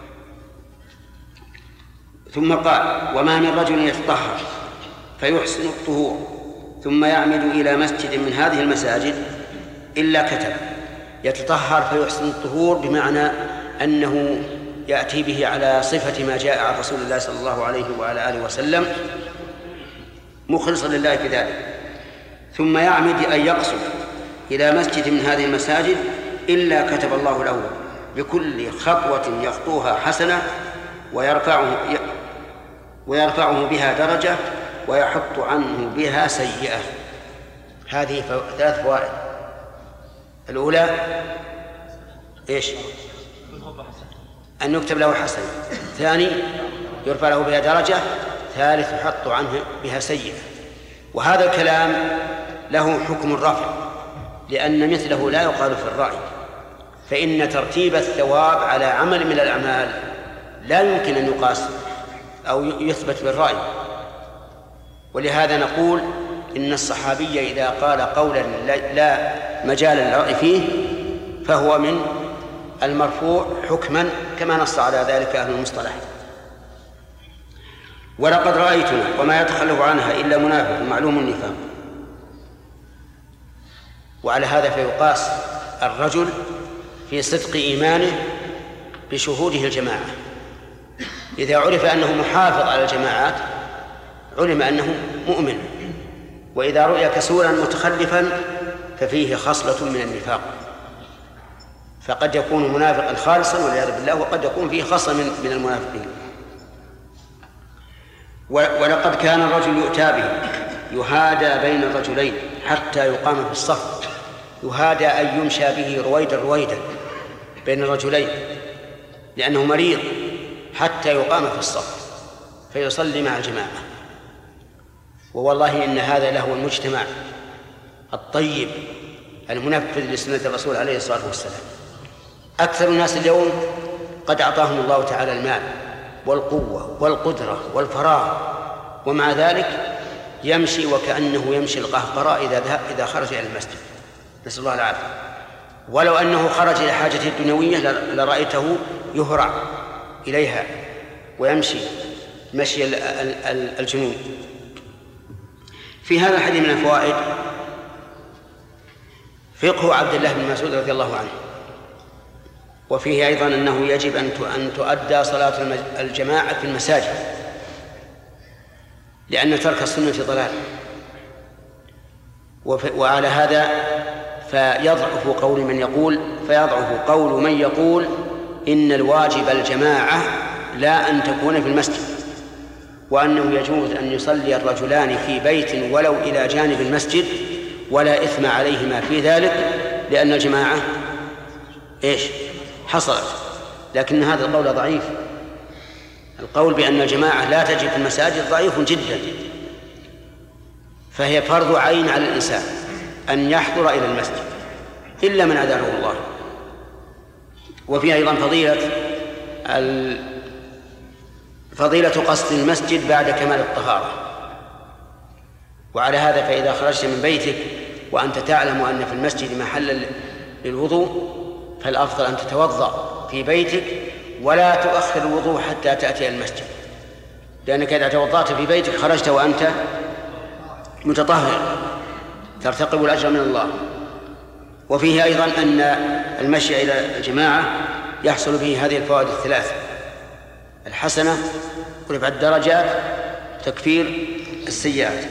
ثم قال: وما من رجل يتطهر فيحسن الطهور ثم يعمد إلى مسجد من هذه المساجد إلا كتب. يتطهر فيحسن الطهور بمعنى أنه يأتي به على صفة ما جاء عن رسول الله صلى الله عليه وعلى آله وسلم مخلصا لله في ذلك. ثم يعمد أن يقصد إلى مسجد من هذه المساجد إلا كتب الله له بكل خطوة يخطوها حسنة ويرفعه ويرفعه بها درجة ويحط عنه بها سيئة. هذه ثلاث فوائد. الأولى إيش؟ أن يكتب له حسنة. ثاني يرفع له بها درجة. ثالث يحط عنه بها سيئة. وهذا الكلام له حكم الرفع، لأن مثله لا يقال في الرأي، فإن ترتيب الثواب على عمل من الأعمال لا يمكن أن يقاس أو يثبت بالرأي. ولهذا نقول إن الصحابي إذا قال قولا لا مجال للرأي فيه فهو من المرفوع حكما، كما نص على ذلك أهل المصطلح. ولقد رأيتنا وما يتخلف عنها إلا منافق معلوم النفاق. وعلى هذا فيقاس الرجل في صدق إيمانه بشهوده الجماعة. إذا عرف أنه محافظ على الجماعات علم أنه مؤمن، وإذا رؤي كسولا متخلفا ففيه خصلة من النفاق، فقد يكون منافقا خالصا والعياذ بالله، وقد يكون فيه خصلة من المنافقين. ولقد كان الرجل يؤتى به يهادى بين الرجلين حتى يقام في الصف. يهادى أن يمشى به رويدا رويدا بين الرجلين لأنه مريض حتى يقام في الصف فيصلي مع الجماعة. ووالله إن هذا له المجتمع الطيب المنفذ لسنة الرسول عليه الصلاة والسلام. أكثر الناس اليوم قد أعطاهم الله تعالى المال والقوة والقدرة والفراغ، ومع ذلك يمشي وكأنه يمشي القهقراء إذا إذا خرج إلى المسجد، نسأل الله العافية. ولو أنه خرج إلى حاجته الدنيوية لرأيته يهرع إليها ويمشي مشي الجنون. في هذا الحديث من الفوائد فقه عبد الله بن مسعود رضي الله عنه، وفيه أيضا أنه يجب أن تؤدى صلاة الجماعة في المساجد، لأن ترك السنة ضلال. وعلى هذا فيضعف قول من يقول فيضعف قول من يقول إن الواجب الجماعة لا أن تكون في المسجد، وأنه يجوز أن يصلي الرجلان في بيت ولو إلى جانب المسجد ولا إثم عليهما في ذلك، لأن الجماعة إيش حصلت. لكن هذا القول ضعيف. القول بأن الجماعة لا تجب في المساجد ضعيف جدا، فهي فرض عين على الإنسان أن يحضر إلى المسجد إلا من أذنه الله. وفيها أيضا فضيلة فضيلة قصد المسجد بعد كمال الطهارة. وعلى هذا فإذا خرجت من بيتك وأنت تعلم أن في المسجد محلا للوضوء فالأفضل أن تتوضأ في بيتك ولا تؤخر الوضوء حتى تأتي المسجد، لأنك إذا توضأت في بيتك خرجت وأنت متطهر ترتقب الأجر من الله. وفيه أيضا أن المشي إلى الجماعة يحصل به هذه الفوائد الثلاث: الحسنة ورفع الدرجات وتكفير السيئات.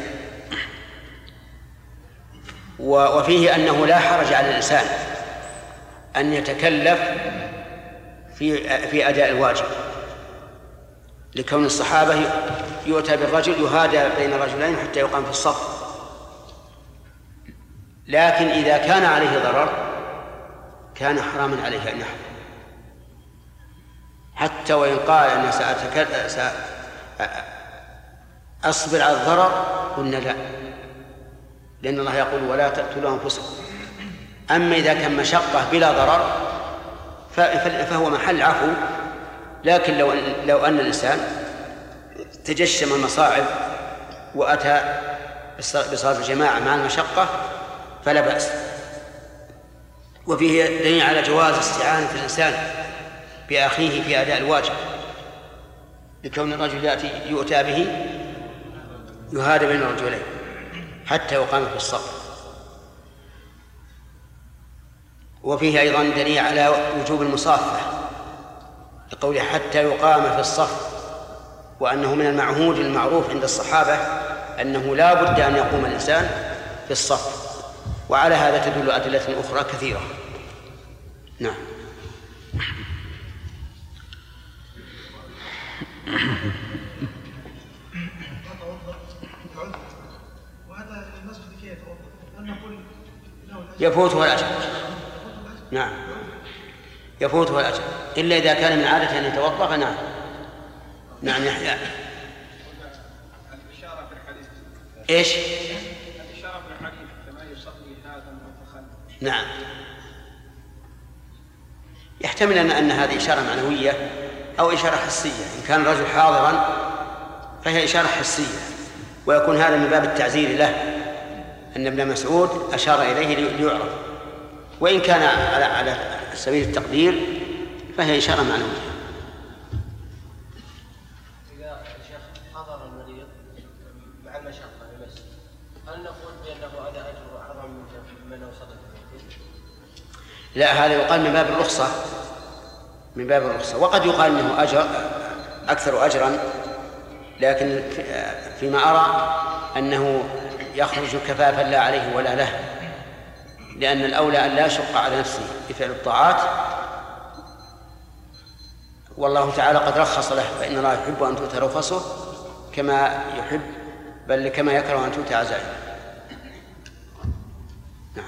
وفيه أنه لا حرج على الإنسان أن يتكلف في في أداء الواجب، لكون الصحابة يؤتى بالرجل يهادى بين الرجلين حتى يقام في الصف. لكن إذا كان عليه ضرر كان حراما عليه أن يحضر، حتى وإن قال أن سأصبر على الضرر قلنا لا، لأن الله يقول ولا تقتلوا أنفسكم. أما إذا كان مشقة بلا ضرر فهو محل عفو. لكن لو أن, لو أن الإنسان تجشم المصاعب وأتى بصلاة الجماعة مع المشقة فلا بأس. وفيه دليل على جواز استعانة الإنسان بأخيه في أداء الواجب، لكون الرجل يأتي يؤتى به يهادى بين الرجلين حتى يقام في الصف. وفيه أيضا دليل على وجوب المصافحة لقوله حتى يقام في الصف، وأنه من المعهود المعروف عند الصحابة أنه لا بد أن يقوم الإنسان في الصف. وعلى هذا تدل أدلة أخرى كثيرة. نعم. وهذا المسجد كيف يتوضأ؟ هل نقول يفوته الأجر؟ نعم يفوته الأجر، إلا إذا كان من عادة أن يتوضأ فنعم نعم يحيى. الإشارة في الحديث إيش؟ الإشارة في الحديث كما يصلي هذا المتخلف. نعم يحتمل أن أن هذه إشارة معنوية أو إشارة حسية. إن كان الرجل حاضرا فهي إشارة حسية، ويكون هذا من باب التعزير له أن ابن مسعود أشار إليه ليعرف. وإن كان على على سبيل التقدير فهي إشارة معنوية. إذا الشيخ حضر المريض مع المشقة في المسجد هل نقول بأنه هذا أجر أعظم من لو صلى في البيت؟ لا، هذا يقال من باب الرخصة من باب الرخصة وقد يقال أنه أجر أكثر أجرا، لكن فيما أرى أنه يخرج كفافا لا عليه ولا له، لأن الأولى أن لا يشق على نفسه بفعل الطاعات، والله تعالى قد رخص له، فإن الله يحب أن تؤتى رخصه كما يحب بل كما يكره أن تؤتى عزائمه. نعم.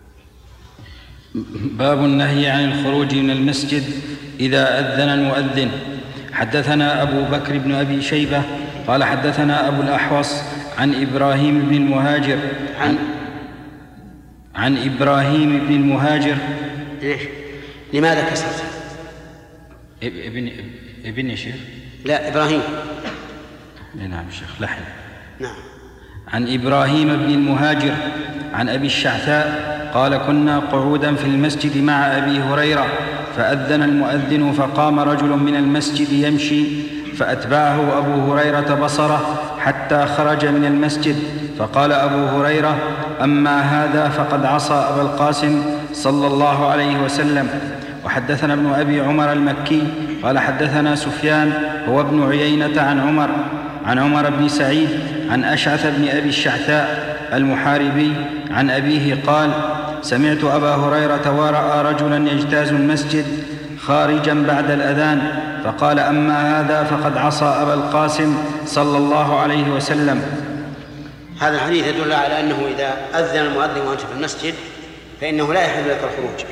باب النهي عن الخروج من المسجد إذا أذن المؤذن. حدثنا أبو بكر بن أبي شيبة قال حدثنا أبو الأحوص عن إبراهيم بن المهاجر عن عن إبراهيم بن المهاجر. ليش؟ لماذا كسرت؟ ابن ابن يا شيخ؟ لا، إبراهيم. نعم شيخ لحن. نعم. عن إبراهيم بن المهاجر عن أبي الشعثاء قال كنا قعودا في المسجد مع أبي هريرة فأذن المؤذن فقام رجل من المسجد يمشي فأتبعه أبو هريرة بصره حتى خرج من المسجد فقال أبو هريرة أما هذا فقد عصى أبا القاسم صلى الله عليه وسلم. وحدثنا ابن أبي عمر المكي قال حدثنا سفيان هو ابن عيينة عن عمر عن عمر بن سعيد عن أشعث بن أبي الشعثاء المحاربي عن أبيه قال: سمعت أبا هريرة ورأى رجلا يجتاز المسجد خارجا بعد الأذان فقال: أما هذا فقد عصى أبا القاسم صلى الله عليه وسلم. هذا الحديث يدل على أنه إذا أذن المؤذن وأنت في المسجد فإنه لا يحل لك الخروج،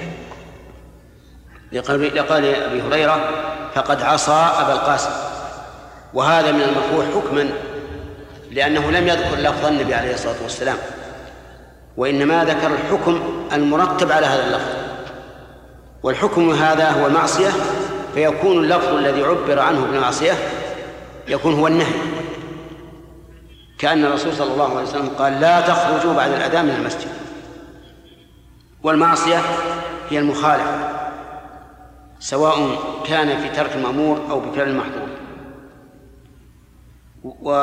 لقال أبي هريرة: فقد عصى أبا القاسم. وهذا من المرفوع حكما، لأنه لم يذكر لفظ النبي عليه الصلاة والسلام، وإنما ذكر الحكم المرتب على هذا اللفظ، والحكم هذا هو المعصية، فيكون اللفظ الذي عبر عنه بالمعصية يكون هو النهي، كأن الرسول صلى الله عليه وسلم قال: لا تخرجوا بعد الأذان من المسجد. والمعصية هي المخالفة، سواء كان في ترك المأمور أو بفعل المحظور. و...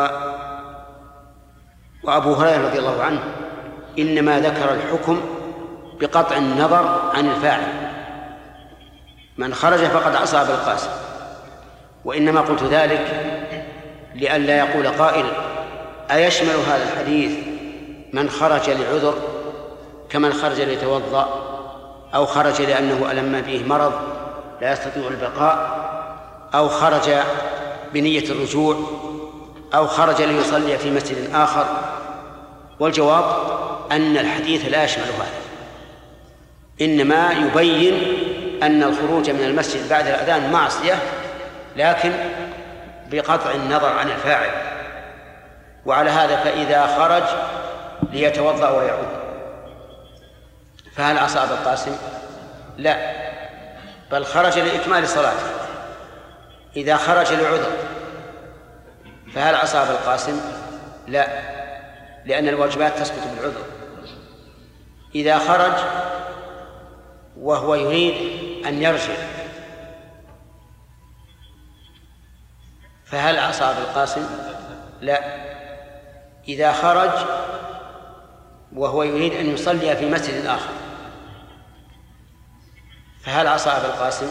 وأبو هريرة رضي الله عنه إنما ذكر الحكم بقطع النظر عن الفاعل: من خرج فقد عصى أبا القاسم. وإنما قلت ذلك لئلا يقول قائل: أيشمل هذا الحديث من خرج لعذر كمن خرج ليتوضأ، أو خرج لأنه ألم به مرض لا يستطيع البقاء، أو خرج بنية الرجوع، أو خرج ليصلي في مسجد آخر؟ والجواب أن الحديث لا يشمل هذا، إنما يبين أن الخروج من المسجد بعد الأذان معصية، لكن بقطع النظر عن الفاعل. وعلى هذا فإذا خرج ليتوضأ ويعود فهل عصى أبا القاسم؟ لا، بل خرج لإكمال صلاته. إذا خرج لعذر فهل عصى أبا القاسم؟ لا، لأن الواجبات تسقط بالعذر. إذا خرج وهو يريد أن يرجع فهل عصى أبا القاسم؟ لا. إذا خرج وهو يريد أن يصلي في مسجد آخر فهل عصى أبا القاسم؟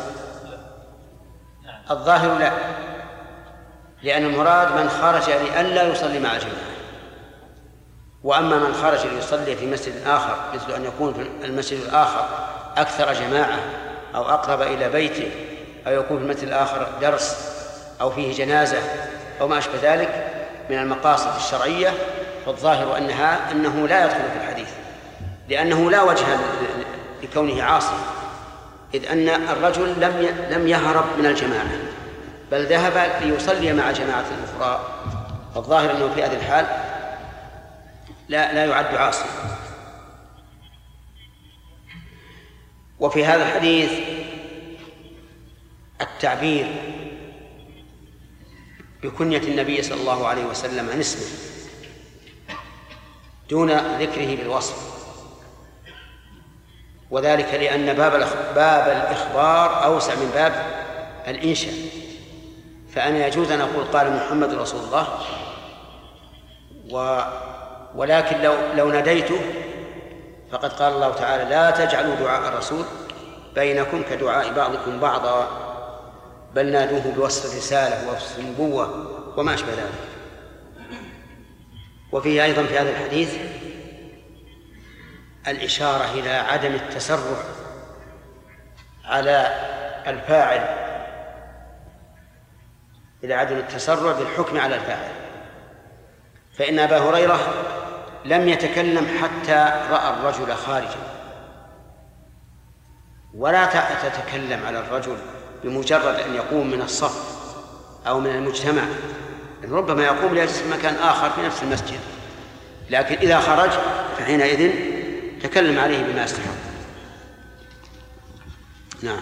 الظاهر لا، لأن المراد من خرج لئلا يصلي مع الجماعة. وأما من خرج ليصلي في مسجد آخر، مثل أن يكون في المسجد الآخر أكثر جماعة أو أقرب إلى بيته، أو يكون في المسجد الآخر درس أو فيه جنازة أو ما أشبه ذلك من المقاصد الشرعية، فالظاهر أنها أنه لا يدخل في الحديث، لأنه لا وجه لكونه عاصي، إذ أن الرجل لم لم يهرب من الجماعة بل ذهب ليصلي مع جماعة أخرى، فالظاهر أنه في هذه الحال لا لا يعد عاصي. وفي هذا الحديث التعبير بكنية النبي صلى الله عليه وسلم عن اسمه دون ذكره بالوصف، وذلك لأن باب باب الإخبار أوسع من باب الإنشاء. فأنا يجوز أن أقول قال محمد رسول الله، و ولكن لو لو ناديته فقد قال الله تعالى: لا تجعلوا دعاء الرسول بينكم كدعاء بعضكم بعضا بل نادوه بوصف الرسالة ووصف النبوة وما أشبه ذلك. وفيه أيضا في هذا الحديث الإشارة إلى عدم التسرع على الفاعل، إلى عدم التسرع بالحكم على الفاعل. فإن أبا هريرة لم يتكلم حتى رأى الرجل خارجا، ولا تتكلم على الرجل بمجرد أن يقوم من الصف أو من المجتمع، ربما يقوم ليجلس في مكان آخر في نفس المسجد، لكن إذا خرج فحينئذ تكلم عليه بما يستحق. نعم.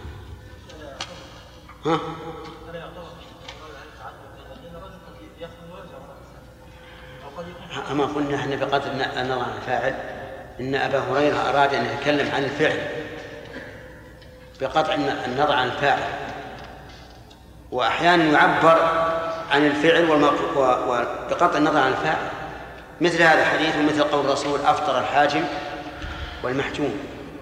ها؟ أما قلنا احنا بقدر أن نرى الفاعل، إن أبا هريرة أراد أن يتكلم عن الفعل بقطع النظر عن الفاعل، وأحيانا يعبر عن الفعل وبقطع النظر عن الفاعل، مثل هذا الحديث ومثل قول الرسول: أفطر الحاجم والمحجوم.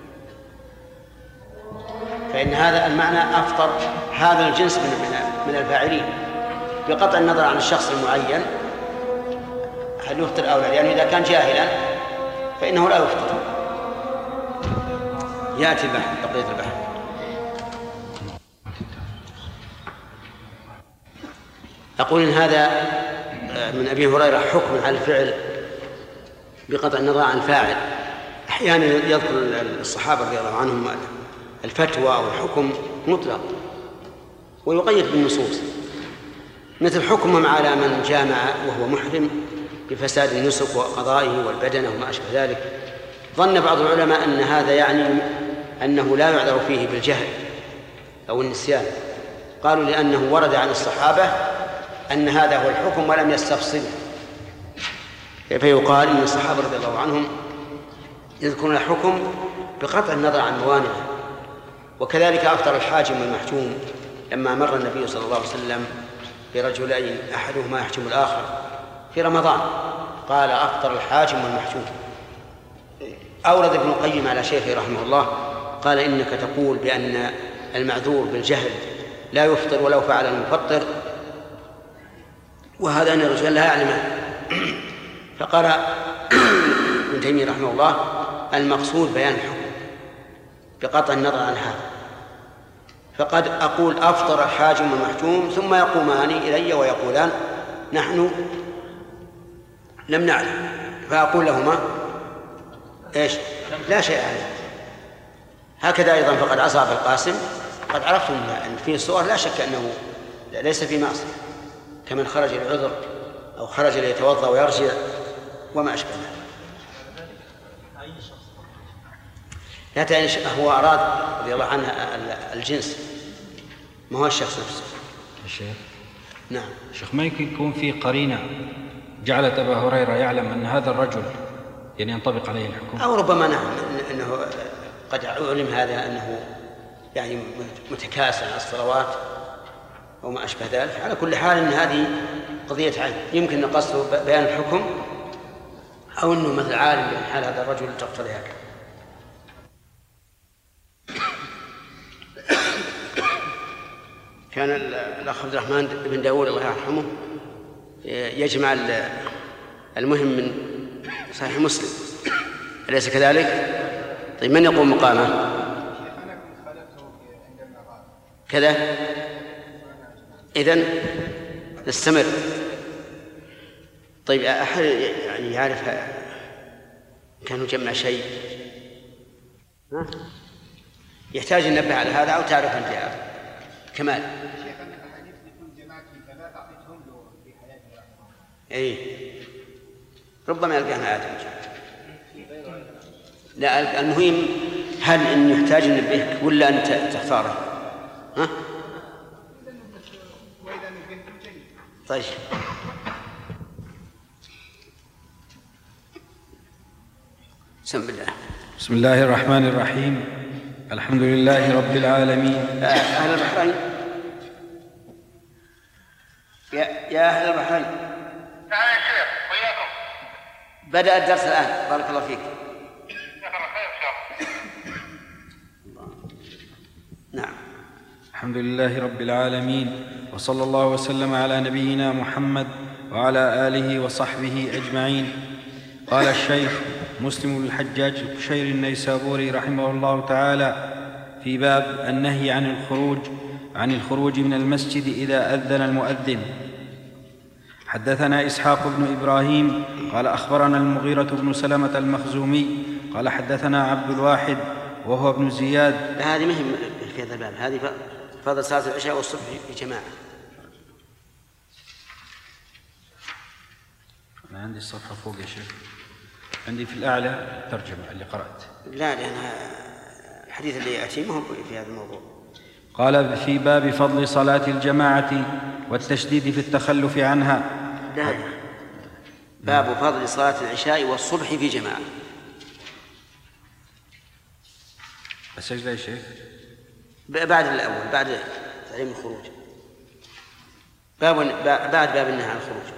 فإن هذا المعنى أفطر هذا الجنس من من الفاعلين بقطع النظر عن الشخص المعين. هل يفطر أو لا؟ لأنه إذا كان جاهلا فإنه لا يفطر. يأتي البحث بقية البحث. أقول إن هذا من أبي هريرة حكم على الفعل بقطع النظر عن الفاعل. أحيانا يذكر الصحابة رضي الله عنهم الفتوى أو الحكم مطلق ويقيد بالنصوص، مثل حكمهم على من جامع وهو محرم بفساد النسك وقضائه والبدنة وما أشبه ذلك. ظن بعض العلماء أن هذا يعني أنه لا يعذر فيه بالجهل أو النسيان، قالوا لأنه ورد عن الصحابة أن هذا هو الحكم ولم يستفصل، فيقال إن الصحابة رضي الله عنهم يذكرون الحكم بقطع النظر عن موانعه. وكذلك أفطر الحاجم والمحجوم لما مر النبي صلى الله عليه وسلم برجلين أحدهما يحجم الآخر في رمضان، قال أفطر الحاجم والمحجوم. أورد ابن القيم على شيخه رحمه الله قال إنك تقول بأن المعذور بالجهل لا يفطر ولو فعل المفطر، وهذا أن الرجل لا يعلمه. فقال ابن تيمية رحمه الله المقصود بيان الحكم بقطع النظر عن هذا. فقد أقول أفطر الحاجم والمحجوم ثم يقومان إلي ويقولان نحن لم نعلم، فأقول لهما إيش لا شيء عليه. هكذا أيضا فقد عصى أبا القاسم قد عرفتم أن فيه صور لا شك أنه ليس في معصية، كمن خرج للعذر أو خرج ليتوضأ ويرجع وما أشبه ذلك. لا تعني هو أراد رضي الله عنه الجنس ما هو الشخص نفسه. الشيخ نعم. شيخ ما يمكن يكون في قرينة جعلت أبا هريرة يعلم أن هذا الرجل يعني ينطبق عليه الحكم، أو ربما نعم أنه قد علم هذا أنه يعني متكاسل على الصلوات أو ما أشبه ذلك. على كل حال أن هذه قضية عين، يمكن أن قصده بيان الحكم أو أنه مثل عالم بأن حال هذا الرجل تقتضي هكذا. كان الأخ عبد الرحمن بن داود الله يرحمه يجمع المهم من صحيح مسلم، أليس كذلك؟ طيب من يقوم مقامه؟ كذا. إذن نستمر. طيب أحد يعني يعرف كانوا جمع شيء يحتاج أن ننبه على هذا أو تعرف أنت يا كمال؟ اي ربما يلقانا آدم. لا المهم هل ان يحتاج ننبهك ولا انت تختاره؟ ها؟ طيب بسم الله. بسم الله الرحمن الرحيم. الحمد لله رب العالمين. أهل البحرين يا يا أهل البحرين. نعم يا شيخ وياكم. بدأ الدرس الآن بارك الله فيك. جزاك الله خير إن شاء الله. نعم. الحمد لله رب العالمين وصلى الله وسلم على نبينا محمد وعلى آله وصحبه أجمعين. قال الشيخ مسلم بن الحجاج القشيري النيسابوري رحمه الله تعالى في باب النهي عن الخروج عن الخروج من المسجد إذا أذن المؤذن. حدثنا إسحاق بن إبراهيم قال أخبرنا المغيرة بن سلمة المخزومي قال حدثنا عبد الواحد وهو ابن زياد. هذه مهم في هذا الباب، هذه فضل صلاة العشاء والصبح في جماعة. أنا عندي الصفحة فوق يا شيخ، عندي في الأعلى الترجمة اللي قرأت. لا لأن الحديث اللي يأتي ما هو في هذا الموضوع. قال في باب فضل صلاة الجماعة والتشديد في التخلف عنها. لا باب فضل صلاة العشاء والصبح في جماعة. السجدة يا شيخ بعد الأول بعد تعليم الخروج، باب بعد باب النهي عن الخروج.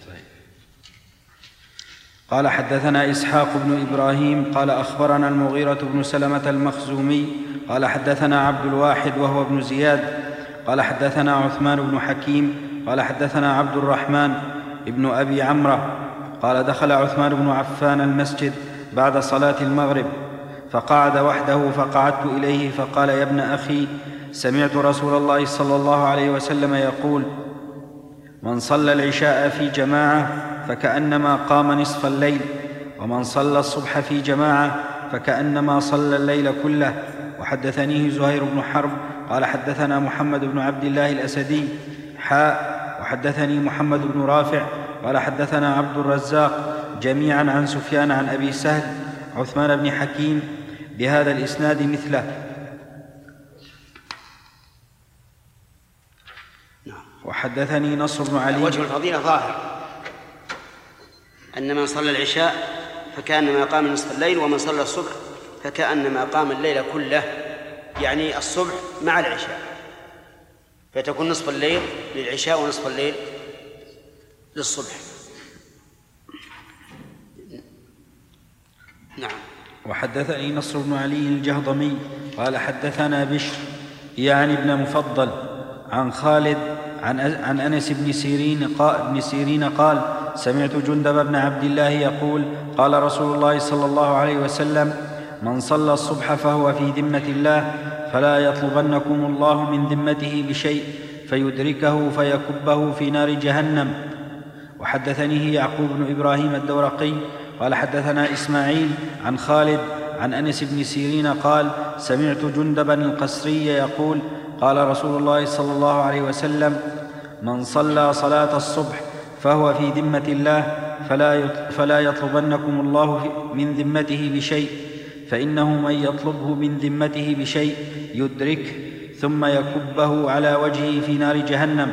قال حدثنا إسحاق بن إبراهيم قال أخبرنا المغيرة بن سلمة المخزومي قال حدثنا عبد الواحد وهو ابن زياد قال حدثنا عثمان بن حكيم قال حدثنا عبد الرحمن ابن أبي عمرة قال دخل عثمان بن عفان المسجد بعد صلاة المغرب، فقعد وحده فقعدت إليه فقال: يا ابن أخي، سمعت رسول الله صلى الله عليه وسلم يقول: من صلى العشاء في جماعة فكأنما قام نصف الليل، ومن صلى الصبح في جماعة فكأنما صلى الليل كله. وحدثنيه زهير بن حرب قال حدثنا محمد بن عبد الله الأسدي حاء وحدثني محمد بن رافع قال حدثنا عبد الرزاق جميعا عن سفيان عن أبي سهل عثمان بن حكيم بهذا الإسناد مثله. وحدثني نصر بن علي. وجه الفضيلة ظاهر أن من صلى العشاء فكأنما قام نصف الليل، ومن صلى الصبح فكأنما قام الليل كله، يعني الصبح مع العشاء، فتكون نصف الليل للعشاء ونصف الليل للصبح. نعم. وحدثني نصر بن علي الجهضمي قال حدثنا بشر يعني ابن مفضل عن خالد عن عن أنس بن سيرين بن سيرين قال: سمعت جندب بن عبد الله يقول: قال رسول الله صلى الله عليه وسلم: من صلى الصبح فهو في ذمة الله، فلا يطلبنكم الله من ذمته بشيء فيدركه فيكبه في نار جهنم. وحدثنيه يعقوب بن إبراهيم الدورقي قال حدثنا إسماعيل عن خالد عن أنس بن سيرين قال: سمعت جندبا القسري يقول: قال رسول الله صلى الله عليه وسلم: من صلى صلاة الصبح فهو في ذمة الله، فلا فلا يطلبنكم الله من ذمته بشيء، فإنه من يطلبه من ذمته بشيء يدركه ثم يكبه على وجهه في نار جهنم.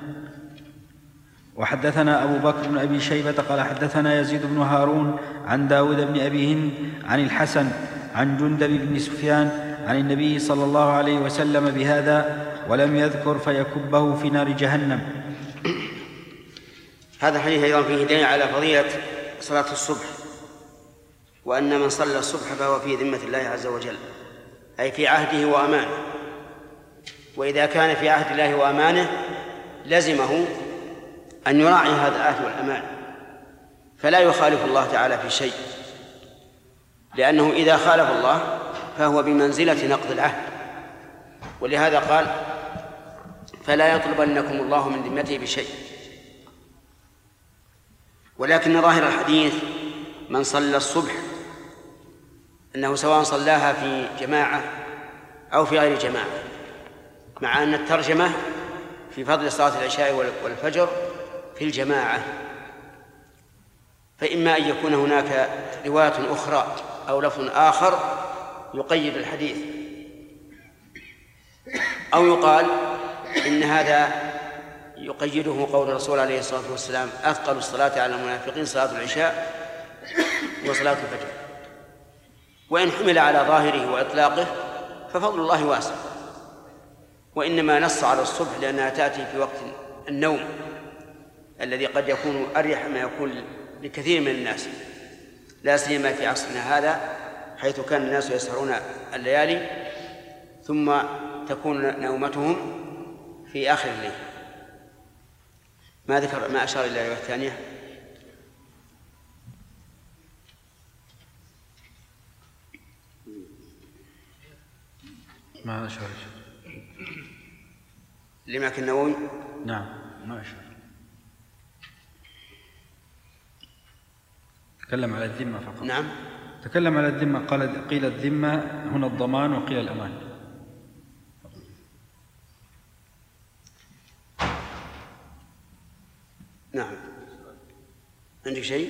وحدثنا أبو بكر بن أبي شيبة قال حدثنا يزيد بن هارون عن داود بن أبي هند عن الحسن عن جندب بن سفيان عن النبي صلى الله عليه وسلم بهذا، ولم يذكر فيكبه في نار جهنم. هذا الحديث أيضا فيه دليل على فضيلة صلاة الصبح، وأن من صلى الصبح فهو في ذمة الله عز وجل، أي في عهده وأمانه. وإذا كان في عهد الله وأمانه لزمه أن يراعي هذا العهد والأمان، فلا يخالف الله تعالى في شيء، لأنه إذا خالف الله فهو بمنزلة نقض العهد. ولهذا قال: فلا يطلبنكم الله من ذمته بشيء. ولكن ظاهر الحديث من صلى الصبح أنه سواء صلاها في جماعة أو في غير جماعة، مع أن الترجمة في فضل صلاة العشاء والفجر في الجماعة، فإما أن يكون هناك رواية أخرى أو لفظ آخر يقيد الحديث، أو يقال إن هذا يقيده قول الرسول عليه الصلاة والسلام: أثقل الصلاة على المنافقين صلاة العشاء وصلاة الفجر. وإن حمل على ظاهره وإطلاقه ففضل الله واسع، وإنما نص على الصبح لأنها تأتي في وقت النوم الذي قد يكون أريح ما يكون لكثير من الناس، لا سيما في عصرنا هذا حيث كان الناس يسهرون الليالي ثم تكون نومتهم في آخر الليل. ما ذكر ما أشار إلى الرواية الثانية. ما أشار لماك النووي. نعم ما أشار، تكلم على الذمة فقط. نعم تكلم على الذمة، قال قيل الذمة هنا الضمان وقيل الأمان. نعم. عندك شيء؟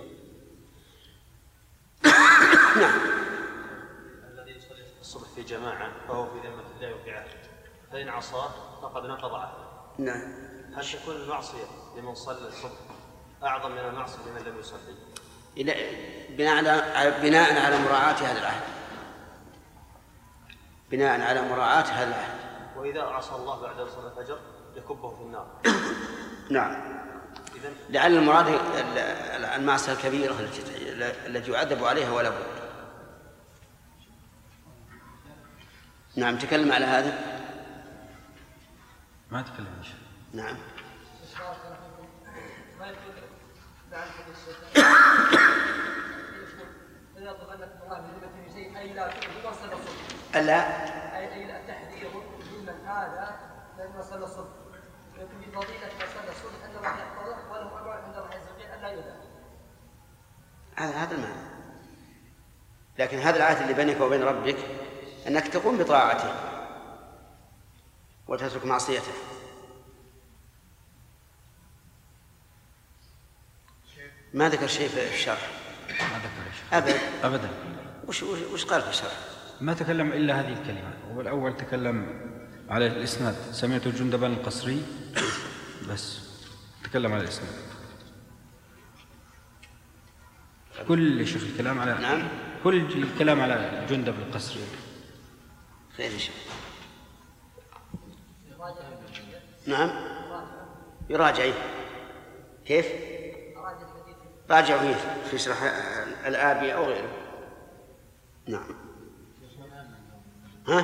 نعم. الذي يصلي الصبح في جماعة فهو في ذمة الله وفي عهده، فإن عصاه فقد نقض عهده. نعم. هل تكون المعصية لمن صلى الصبح أعظم من المعصية لمن لم يصلي؟ إلى بناء على بناء على مراعاة هذا العهد، بناء على مراعاة هذا العهد. وإذا عصى الله بعد صلاة الفجر يكبه في النار. نعم. لعل المراد المعصية الكبيرة التي يعذب عليها ولا بد. نعم. تكلم على هذا. ما تكلم إن شاء الله. نعم. ألا أي التحذير ممن هذا لما صلى الصبح يكون بفضيلة ما صلى الصبح أن الله يحفظه وله أمر عند الله عز وجل أن لا يدع. هذا هذا المعنى. لكن هذا العهد اللي بينك وبين ربك أنك تقوم بطاعته وتترك معصيته. ما ذكر شيء في الشرح. ما ذكر شيء أبدا أبدا. وش وش قال في الشرح؟ ما تكلم إلا هذه الكلمة. هو الأول تكلم على الإسناد، سمعت جندبا القصري بس تكلم على الإسناد. كل شيخ الكلام على نعم كل الكلام على جندب القصري. خير شيء. نعم يراجع. كيف؟ راجع فيه في شرح الآبي أو غيره. نعم. ها؟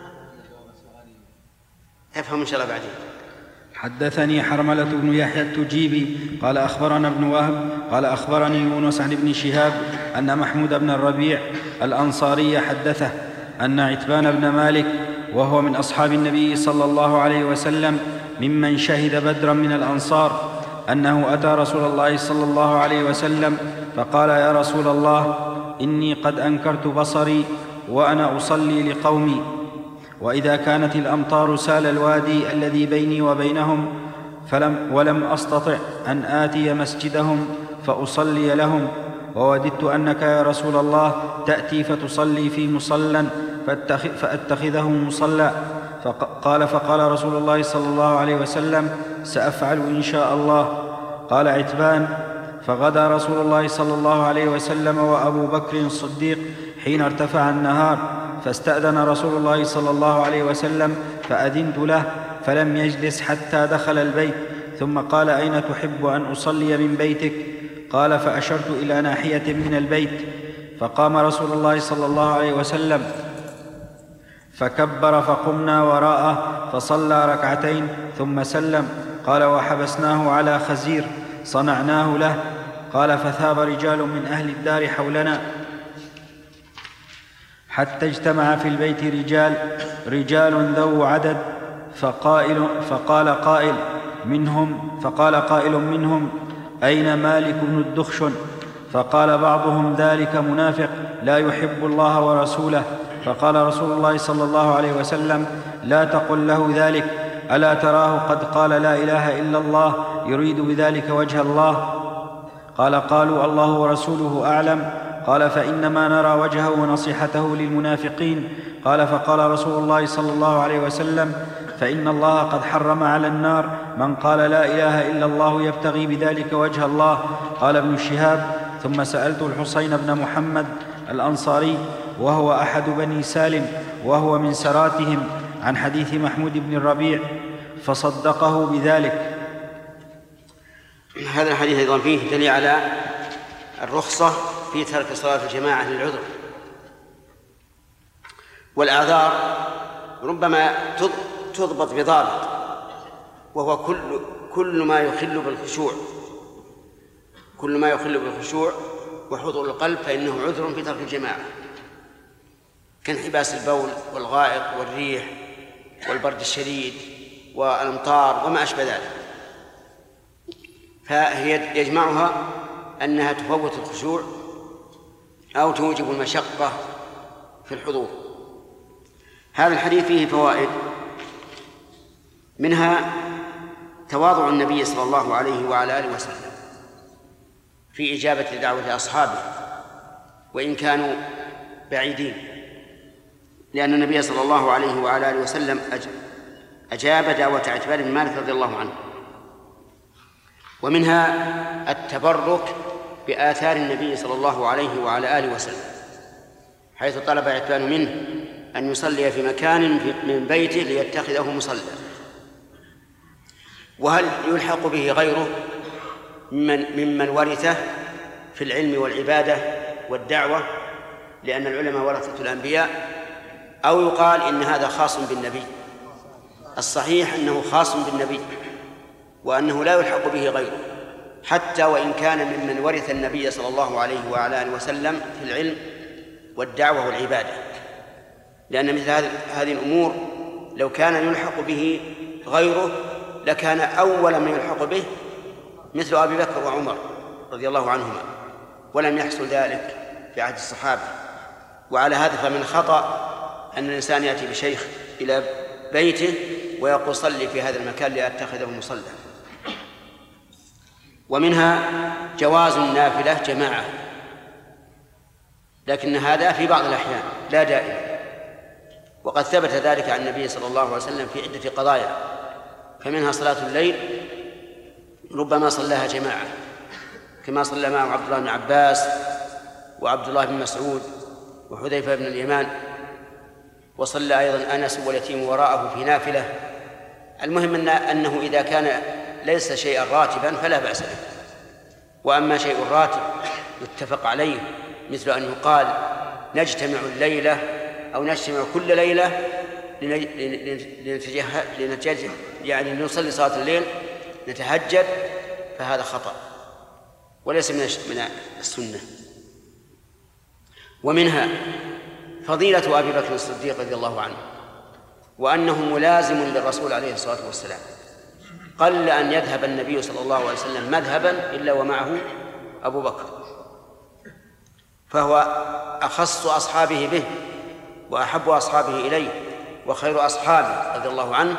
افهم إن شاء الله بعدين. حدثني حرملة بن يحيى التجيبي قال أخبرنا ابن وهب قال أخبرني يونس عن ابن شهاب أن محمود بن الربيع الأنصاري حدثه أن عتبان بن مالك وهو من أصحاب النبي صلى الله عليه وسلم ممن شهد بدرا من الأنصار أنه أتى رسول الله صلى الله عليه وسلم فقال: يا رسول الله، إني قد أنكرت بصري وأنا أصلي لقومي، وإذا كانت الأمطار سال الوادي الذي بيني وبينهم فلم ولم أستطع أن آتي مسجدهم فأصلي لهم، ووددت أنك يا رسول الله تأتي فتصلي في مصلى فأتخذه مصلى. فقال فقال رسول الله صلى الله عليه وسلم: سأفعل إن شاء الله. قال عتبان: فغدا رسول الله صلى الله عليه وسلم وأبو بكر الصديق حين ارتفع النهار، فاستأذن رسول الله صلى الله عليه وسلم فأذنت له، فلم يجلس حتى دخل البيت، ثم قال: أين تحب أن أصلي من بيتك؟ قال: فأشرت إلى ناحية من البيت. فقام رسول الله صلى الله عليه وسلم فكبر فقمنا وراءه فصلى ركعتين ثم سلم. قال: وحبسناه على خزير صنعناه له. قال: فثاب رجال من أهل الدار حولنا حتى اجتمع في البيت رجال رجال ذو عدد، فقائل فقال قائل منهم فقال قائل منهم: أين مالك بن الدخشن؟ فقال بعضهم: ذلك منافق لا يحب الله ورسوله. فقال رسول الله صلى الله عليه وسلم: لا تقل له ذلك، ألا تراه قد قال لا إله إلا الله يريد بذلك وجه الله؟ قال: قالوا: الله ورسوله أعلم. قال: فإنما نرى وجهه ونصيحته للمنافقين. قال: فقال رسول الله صلى الله عليه وسلم: فإن الله قد حرم على النار من قال لا إله إلا الله يبتغي بذلك وجه الله. قال ابن شهاب: ثم سألت الحسين بن محمد الأنصاري وهو أحد بني سالم وهو من سراتهم عن حديث محمود بن الربيع فصدقه بذلك. هذا الحديث أيضا فيه دليل على الرخصة في ترك صلاة الجماعة للعذر، والأعذار ربما تضبط بضابط، وهو كل كل ما يخل بالخشوع كل ما يخل بالخشوع وحضور القلب فإنه عذر في ترك الجماعة، كانحباس البول والغائط والريح والبرد الشديد والأمطار وما أشبه ذلك. فهي يجمعها أنها تفوت الخشوع أو توجب المشقة في الحضور. هذا الحديث فيه فوائد، منها تواضع النبي صلى الله عليه وعلى آله وسلم في إجابة دعوة أصحابه وإن كانوا بعيدين، لأن النبي صلى الله عليه وعلى آله وسلم أجاب دعوة عتبان بن مالك رضي الله عنه. ومنها التبرك بآثار النبي صلى الله عليه وعلى آله وسلم، حيث طلب عتبان منه أن يصلي في مكان من بيته ليتخذه مصلى. وهل يلحق به غيره ممن, ممن ورثه في العلم والعبادة والدعوة، لأن العلماء ورثة الأنبياء، أو يقال إن هذا خاص بالنبي؟ الصحيح أنه خاص بالنبي، وأنه لا يلحق به غيره، حتى وإن كان ممن ورث النبي صلى الله عليه وعلى آله وسلم في العلم والدعوة والعبادة، لأن مثل هذه الأمور لو كان يلحق به غيره لكان أول من يلحق به مثل أبي بكر وعمر رضي الله عنهما، ولم يحصل ذلك في عهد الصحابة. وعلى هذا فمن خطأ أن الإنسان يأتي بشيخ إلى بيته ويقول صلي في هذا المكان لأتخذه مصلى. ومنها جواز النافلة جماعة، لكن هذا في بعض الأحيان لا دائما، وقد ثبت ذلك عن النبي صلى الله عليه وسلم في عدة قضايا، فمنها صلاة الليل ربما صلاها جماعة كما صلى معه عبد الله بن عباس وعبد الله بن مسعود وحذيفة بن اليمان، وصلى أيضا أنس واليتيم وراءه في نافلة. المهم أن أنه إذا كان ليس شيئا راتبا فلا بأس به. وأما شيء راتب يتفق عليه مثل أن يقال نجتمع الليلة أو نجتمع كل ليلة لنتجهد يعني نصلي صلاة الليل نتهجد، فهذا خطأ وليس من السنة. ومنها فضيلة أبي بكر الصديق رضي الله عنه، وأنه ملازم للرسول عليه الصلاة والسلام. قل أن يذهب النبي صلى الله عليه وسلم مذهبا إلا ومعه أبو بكر، فهو أخص أصحابه به وأحب أصحابه إليه وخير أصحابه رضي الله عنه،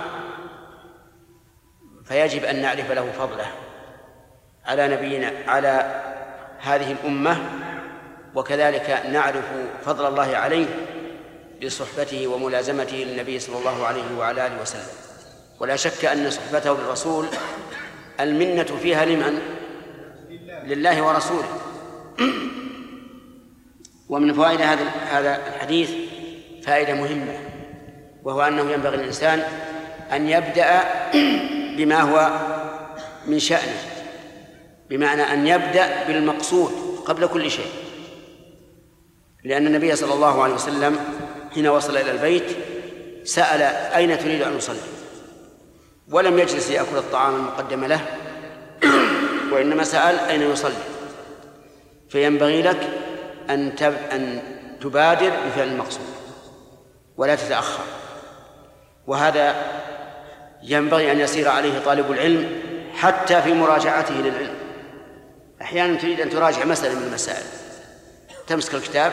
فيجب أن نعرف له فضله على نبينا على هذه الأمة، وكذلك نعرف فضل الله عليه بصحبته وملازمته للنبي صلى الله عليه وعلى آله وسلم. ولا شك أن صحبته للرسول المنة فيها لمن؟ لله ورسوله. ومن فوائد هذا هذا الحديث فائدة مهمة، وهو أنه ينبغي للإنسان أن يبدأ بما هو من شأنه، بمعنى أن يبدأ بالمقصود قبل كل شيء، لأن النبي صلى الله عليه وسلم حين وصل إلى البيت سأل أين تريد أن أصلي، ولم يجلس ليأكل الطعام المقدم له، وإنما سأل أين يصلي. فينبغي لك أن أن تبادر بفعل المقصود ولا تتأخر، وهذا ينبغي أن يسير عليه طالب العلم حتى في مراجعته للعلم. أحيانا تريد أن تراجع مسألة من المسائل، تمسك الكتاب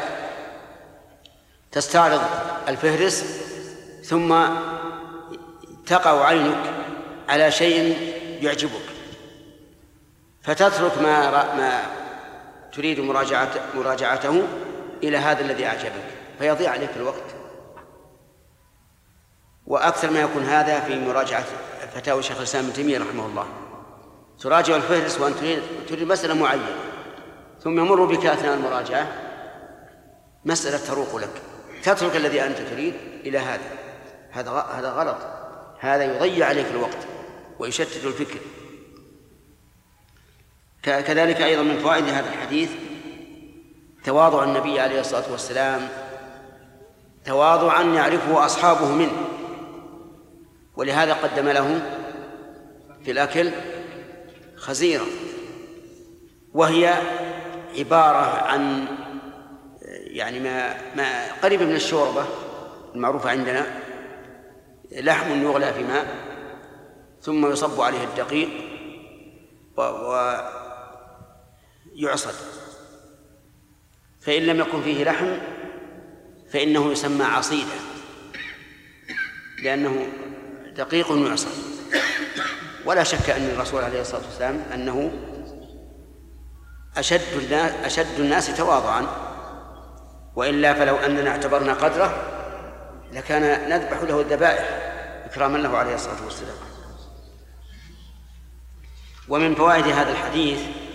تستعرض الفهرس ثم تقع عينك على شيء يعجبك فتترك ما ما تريد مراجعته مراجعته إلى هذا الذي أعجبك، فيضيع عليك الوقت. وأكثر ما يكون هذا في مراجعة فتاوى شيخ الإسلام ابن تيمية رحمه الله، تراجع الفهرس وأنت تريد تريد مسألة معينة، ثم يمر بك أثناء المراجعة مسألة تروق لك، تترك الذي أنت تريد إلى هذا هذا هذا غلط، هذا يضيع عليك الوقت ويشتت الفكر. كذلك أيضا من فوائد هذا الحديث تواضع النبي عليه الصلاة والسلام، تواضعا يعرفه أصحابه منه، ولهذا قدم لهم في الأكل خزيرة، وهي عبارة عن يعني ما ما قريب من الشوربة المعروفة عندنا، لحم يغلى في ماء ثم يصب عليه الدقيق ويعصد، فإن لم يكن فيه لحم فإنه يسمى عصيدا لأنه دقيق يعصد. ولا شك أن الرسول عليه الصلاة والسلام أنه أشد الناس, أشد الناس تواضعا، وإلا فلو أننا اعتبرنا قدره لكان نذبح له الذبائح إكراما له عليه الصلاة والسلام. ومن فوائد هذا الحديث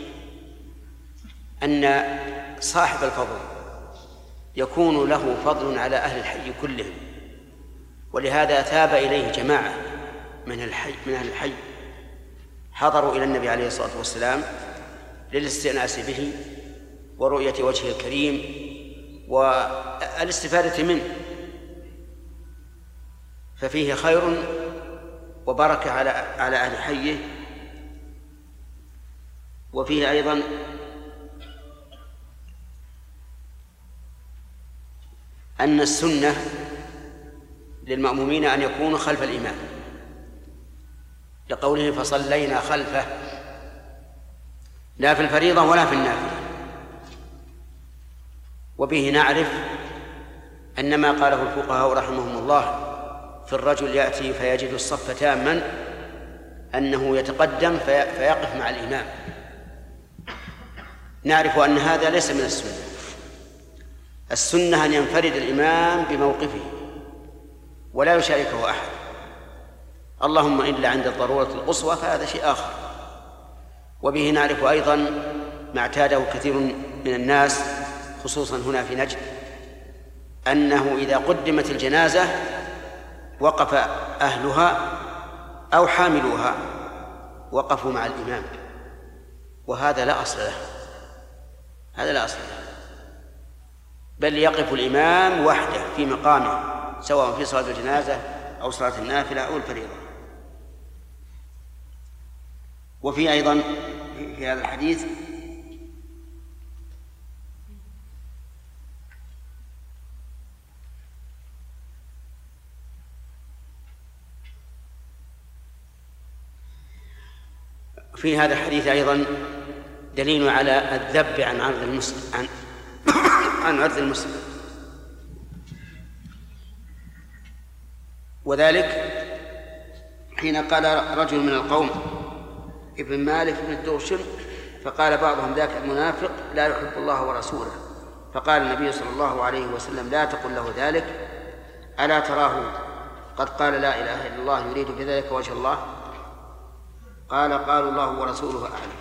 أن صاحب الفضل يكون له فضل على أهل الحي كلهم، ولهذا ثاب إليه جماعة من الحي من أهل الحي حضروا إلى النبي عليه الصلاة والسلام للاستئناس به ورؤية وجهه الكريم والاستفادة منه، ففيه خير وبركة على على أهل حيه. وفيه أيضا أن السنة للمأمومين أن يكونوا خلف الإمام لقوله فصلينا خلفه، لا في الفريضة ولا في النافلة. وبه نعرف أن ما قاله الفقهاء رحمهم الله في الرجل يأتي فيجد الصف تاما أنه يتقدم فيقف مع الإمام، نعرف أن هذا ليس من السنة. السنة أن ينفرد الإمام بموقفه ولا يشاركه أحد، اللهم إلا عند الضرورة القصوى فهذا شيء آخر. وبه نعرف أيضا ما اعتاده كثير من الناس خصوصا هنا في نجد، أنه إذا قدمت الجنازة وقف أهلها أو حاملوها وقفوا مع الإمام، وهذا لا أصل له، هذا لا أصل له، بل يقف الإمام وحده في مقامه سواء في صلاة الجنازة أو صلاة النافلة أو الفريضة. وفي أيضا في هذا الحديث في هذا الحديث أيضا دليل على الذب عن عرض المسلم عن عن عرض المسلم، وذلك حين قال رجل من القوم ابن مالك بن الدوشم فقال بعضهم ذاك المنافق لا يحب الله ورسوله، فقال النبي صلى الله عليه وسلم لا تقل له ذلك، ألا تراه قد قال لا إله إلا الله يريد بذلك وجه الله؟ قال قالوا الله ورسوله أعلم.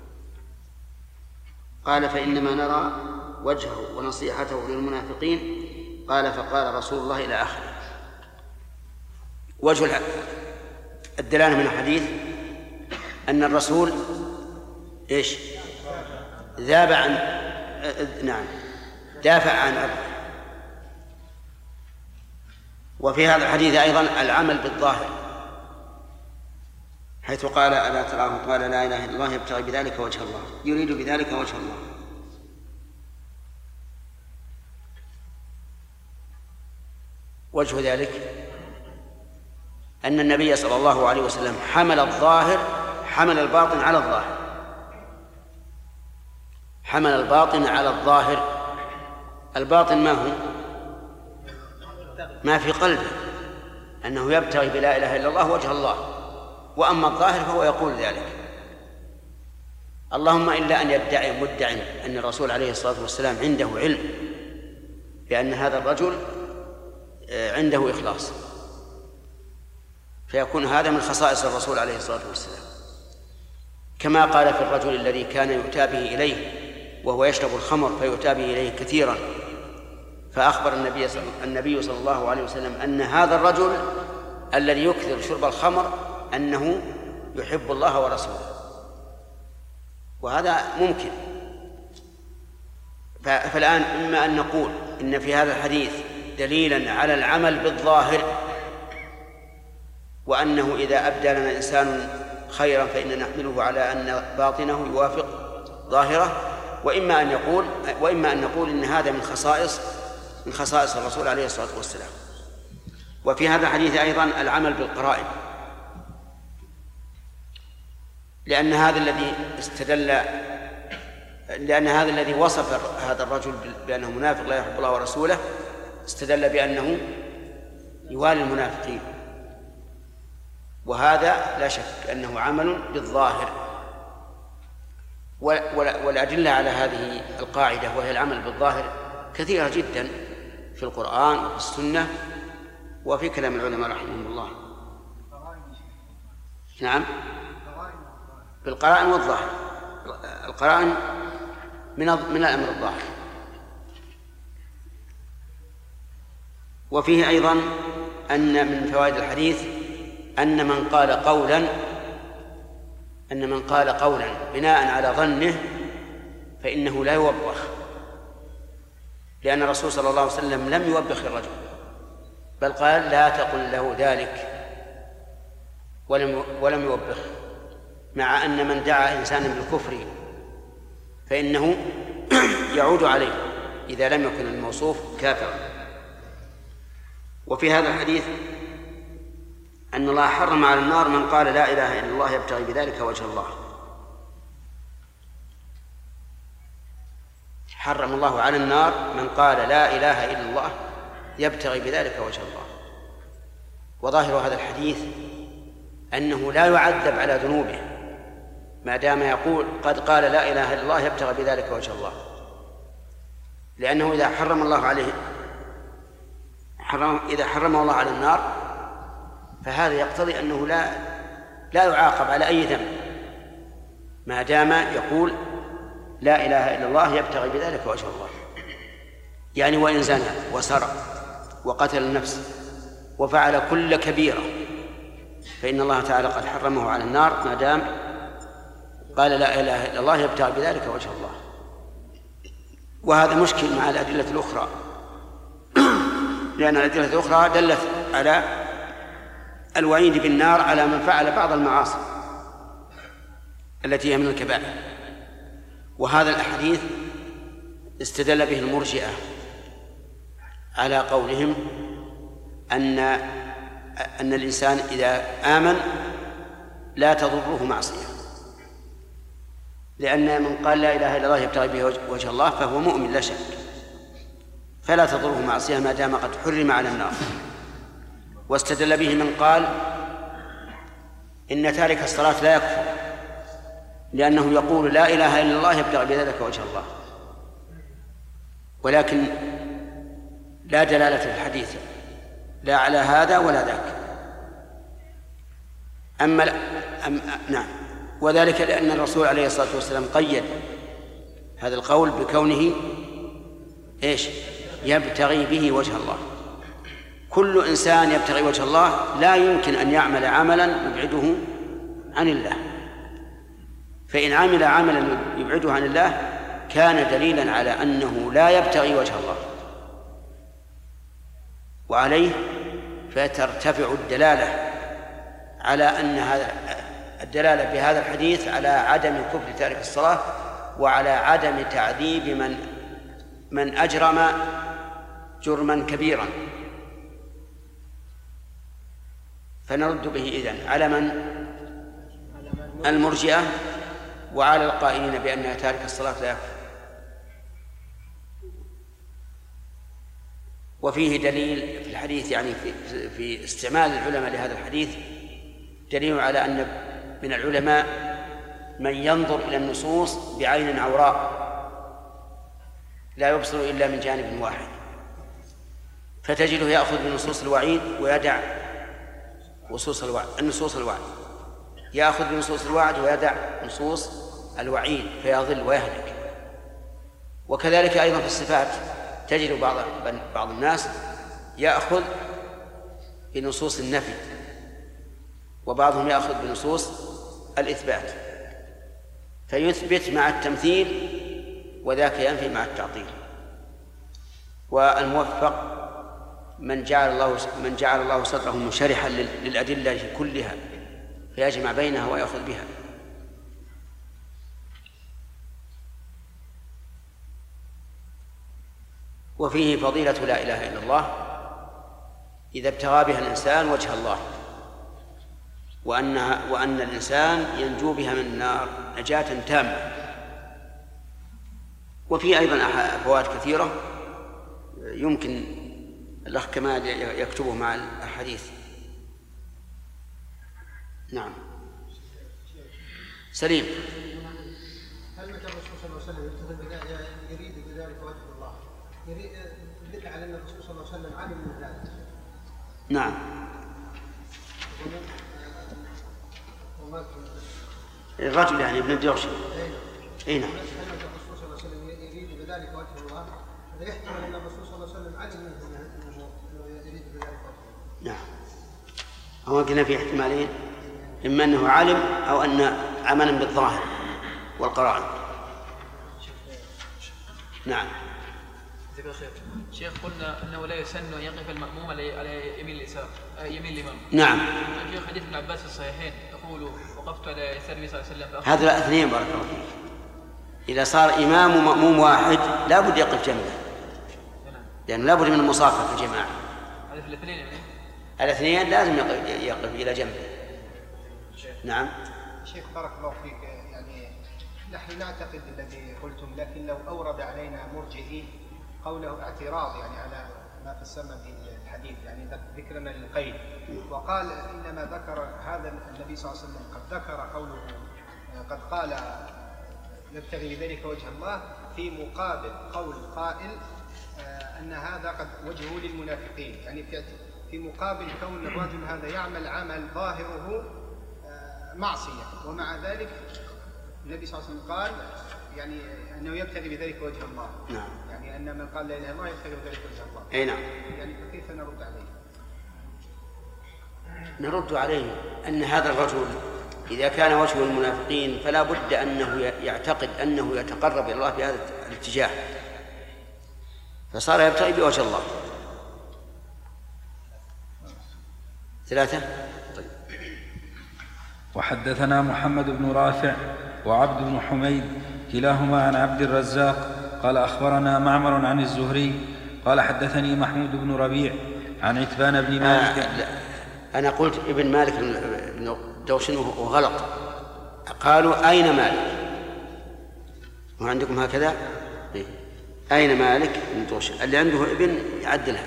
قال فإنما نرى وجهه ونصيحته للمنافقين. قال فقال رسول الله إلى آخره. وجه الدلالة من الحديث أن الرسول إيش ذاب عن نعم دافع عن أرضه. وفي هذا الحديث أيضا العمل بالظاهر، حيث قال ألا تراه قال لا إله إلا الله يبتغي بذلك وجه الله يريد بذلك وجه الله. وجه ذلك أن النبي صلى الله عليه وسلم حمل الظاهر حمل الباطن على الظاهر حمل الباطن على الظاهر. الباطن ما هو؟ ما في قلبه، أنه يبتغي بلا إله إلا الله وجه الله، وأما الظاهر فهو يقول ذلك. اللهم إلا أن يدعي مدع أن الرسول عليه الصلاة والسلام عنده علم بأن هذا الرجل عنده إخلاص، فيكون هذا من خصائص الرسول عليه الصلاة والسلام، كما قال في الرجل الذي كان يؤتى به إليه وهو يشرب الخمر فيؤتى به إليه كثيرا، فأخبر النبي النبي صلى الله عليه وسلم أن هذا الرجل الذي يكثر شرب الخمر أنه يحب الله ورسوله، وهذا ممكن. فالآن إما أن نقول إن في هذا الحديث دليلا على العمل بالظاهر، وأنه إذا أبدى لنا إنسان خيرا فإن نحمله على أن باطنه يوافق ظاهره، وإما أن يقول وإما أن نقول إن هذا من خصائص من خصائص الرسول عليه الصلاة والسلام. وفي هذا الحديث أيضا العمل بالقرائن، لأن هذا الذي استدل لأن هذا الذي وصف هذا الرجل بأنه منافق لا يحب الله ورسوله استدل بأنه يوالي المنافقين، وهذا لا شك أنه عمل بالظاهر. والأدلة على هذه القاعدة وهي العمل بالظاهر كثيرة جدا في القرآن وفي السنة وفي كلام العلماء رحمهم الله. نعم بالقرائن والظاهر. القرائن من من الأمر الظاهر. وفيه أيضا أن من فوائد الحديث أن من قال قولا أن من قال قولا بناء على ظنه فإنه لا يوبخ، لأن الرسول صلى الله عليه وسلم لم يوبخ الرجل، بل قال لا تقل له ذلك ولم ولم يوبخ، مع أن من دعا إنسانا بالكفر فإنه يعود عليه إذا لم يكن الموصوف كافرا. وفي هذا الحديث أن الله حرم على النار من قال لا إله إلا الله يبتغي بذلك وجه الله. حرم الله على النار من قال لا إله إلا الله يبتغي بذلك وجه الله. وظاهر هذا الحديث أنه لا يعذب على ذنوبه ما دام يقول قد قال لا إله إلا الله يبتغي بذلك وجه الله، لأنه إذا حرم الله عليه حرم إذا حرم الله على النار فهذا يقتضي أنه لا لا يعاقب على أي ذنب ما دام يقول لا إله إلا الله يبتغي بذلك وجه الله. يعني وإن زنى وسرق وقتل النفس وفعل كل كبيرة فإن الله تعالى قد حرمه على النار ما دام قال لا إله إلا الله يبتغي بذلك وجه الله. وهذا مشكل مع الأدلة الأخرى لأن الأدلة الأخرى دلت على الوعيد بالنار على من فعل بعض المعاصي التي هي من الكبائر. وهذا الأحاديث استدل به المرجئة على قولهم أن أن الإنسان إذا آمن لا تضره معصية، لأن من قال لا إله إلا الله يبتغي به وجه الله فهو مؤمن لا شك، فلا تضره معصية ما دام قد حرم على النار. واستدل به من قال إن تارك الصلاة لا يكفر لأنه يقول لا إله إلا الله يبتغي بذلك وجه الله، ولكن لا دلالة في الحديث لا على هذا ولا ذاك. أما أم نعم وذلك لأن الرسول عليه الصلاة والسلام قيد هذا القول بكونه إيش يبتغي به وجه الله. كل إنسان يبتغي وجه الله لا يمكن أن يعمل عملا يبعده عن الله، فإن عمل عملا يبعده عن الله كان دليلا على أنه لا يبتغي وجه الله، وعليه فترتفع الدلالة على أن هذا الدلالة بهذا الحديث على عدم كفر تارك الصلاة وعلى عدم تعذيب من من أجرم جرما كبيرا. فنرد به إذن على من المرجئة وعلى القائلين بأن تارك الصلاة لا يكفر. وفيه دليل في الحديث يعني في, في استعمال العلماء لهذا الحديث دليل على أن من العلماء من ينظر إلى النصوص بعين عوراء لا يبصر إلا من جانب واحد، فتجده يأخذ بنصوص الوعيد ويدع نصوص الوعد النصوص الوعد يأخذ بنصوص الوعد ويدع نصوص الوعيد فيضل ويهلك. وكذلك أيضا في الصفات تجد بعض بعض الناس يأخذ بنصوص النفي وبعضهم يأخذ بنصوص الإثبات فيثبت مع التمثيل وذاك ينفي مع التعطيل. والموفق من جعل الله من جعل الله صدره منشرحا للأدلة كلها فيجمع بينها ويأخذ بها. وفيه فضيلة لا إله إلا الله إذا ابتغى بها الإنسان وجه الله، وأنها وأن الإنسان ينجو بها من النار نجاة تامة. وفي أيضا فوائد كثيرة يمكن الأخ كمال يكتبه مع الحديث. نعم سليم. هل متى الرسول صلى الله عليه وسلم يريد بذلك وجه الله يريد يدل على أن الرسول صلى الله عليه وسلم علم من ذلك؟ نعم. الرجل يعني ابن الجوشي. اي نعم. هل متى الرسول صلى الله عليه وسلم يريد بذلك وجه الله؟ هذا يحتمل أن الرسول صلى الله عليه وسلم علم أنه يريد بذلك وجه الله. نعم. هو قلنا في احتمالين، إما أنه علم أو أن عملا بالظاهر والقرائن. نعم. شيخ قلنا أنه لا يسن أن يقف المأموم على يمين اليسار يمين الإمام. نعم. في حديث ابن عباس في الصحيحين يقول وقفت على يسار النبي صلى الله عليه وسلم. هذا اثنين بارك الله فيك. إذا صار إمام ومأموم واحد لا بد يقف جنبه، لأنه لا بد من المصافحة في الجماعة. هذا في الاثنين يعني؟ الاثنين لازم يقف, يقف إلى جنبه. نعم. شيخ بارك الله فيك، يعني نحن نعتقد الذي قلتم، لكن لو أورد علينا مرجئي قوله اعتراض يعني على ما فسرنا به الحديث، يعني ذكرنا للقيد، وقال إنما ذكر هذا النبي صلى الله عليه وسلم قد ذكر قوله قد قال نبتغي بذلك وجه الله في مقابل قول قائل أن هذا قد وجهه للمنافقين، يعني في مقابل كون الرجل هذا يعمل عمل ظاهره معصية، ومع ذلك النبي صلى الله عليه وسلم قال يعني أنه يبتغي بذلك وجه الله. نعم. يعني أن من قال لا إله إلا الله يبتغي بذلك وجه الله. أي نعم. يعني فكيف نرد عليه؟ نرد عليه أن هذا الرجل إذا كان وجه المنافقين فلا بد أنه يعتقد أنه يتقرب إلى الله بهذا الاتجاه، فصار يبتغي بوجه الله. ثلاثة. طيب. وحدثنا محمد بن رافع وعبد بن حميد كلاهما عن عبد الرزاق قال أخبرنا معمر عن الزهري قال حدثني محمود بن ربيع عن عتبان بن مالك. آه أنا قلت ابن مالك بن دوشن وغلط، قالوا أين مالك؟ وعندكم هكذا؟ إيه؟ أين مالك بن دوشن؟ اللي عنده ابن يعدلها.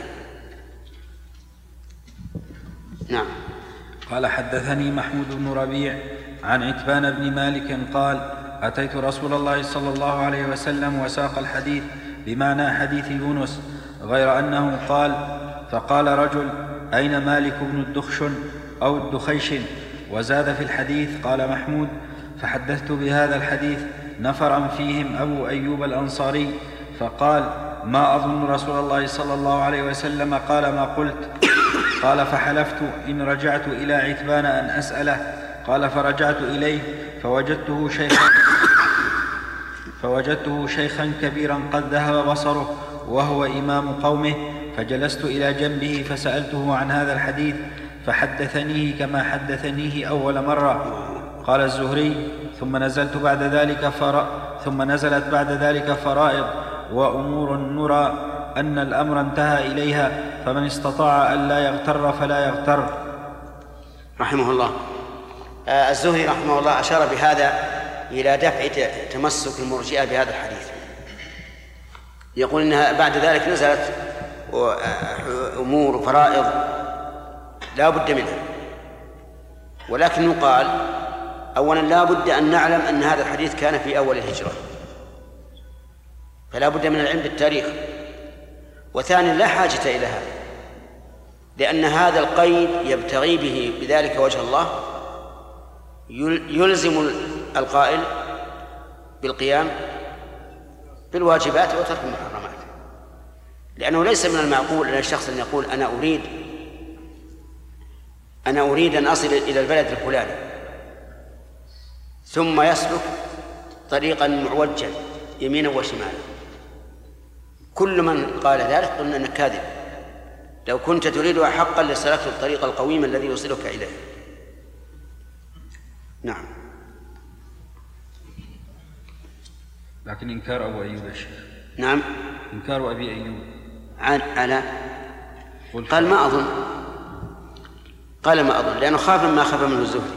نعم. قال حدثني محمود بن ربيع عن عتبان بن مالك قال أتيت رسول الله صلى الله عليه وسلم وساق الحديث بمعنى حديث يونس غير أنه قال فقال رجل أين مالك بن الدخشن أو الدخيشن؟ وزاد في الحديث قال محمود فحدثت بهذا الحديث نفرا فيهم أبو أيوب الأنصاري فقال ما أظن رسول الله صلى الله عليه وسلم قال ما قلت. قال فحلفت إن رجعت إلى عتبان أن أسأله. قال فرجعت إليه فوجدته شيخا فوجدته شيخا كبيرا قد ذهب بصره وهو إمام قومه، فجلست إلى جنبه فسألته عن هذا الحديث فحدثنيه كما حدثنيه أول مرة. قال الزهري ثم نزلت بعد ذلك فر... ثم نزلت بعد ذلك فرائض وأمور نرى أن الأمر انتهى إليها فمن استطاع أن لا يغتر فلا يغتر. رحمه الله. آه الزهري رحمه الله أشار بهذا إلى دفع تمسك المرجئة بهذا الحديث، يقول إنها بعد ذلك نزلت أمور فرائض لا بد منها، ولكن يقال أولا لا بد أن نعلم أن هذا الحديث كان في أول الهجرة، فلا بد من العلم بالتاريخ. وثانيا لا حاجة إلى هذا، لأن هذا القيد يبتغي به بذلك وجه الله يلزم القائل بالقيام بالواجبات وترك المحرمات، لأنه ليس من المعقول أن الشخص أن يقول أنا أريد أنا أريد أن أصل إلى البلد الفلاني ثم يسلك طريقا معوجا يمينا وشمالا. كل من قال ذلك قلنا أنك كاذب، لو كنت تريدها حقا لسلكت الطريق القويم الذي يوصلك إليه. نعم. لكن إنكار أبو أيوب يا شيخ. نعم. إنكار أبي أيوب على قال ما أظن قال ما أظن لأنه خاف ما خاف منه الزهري.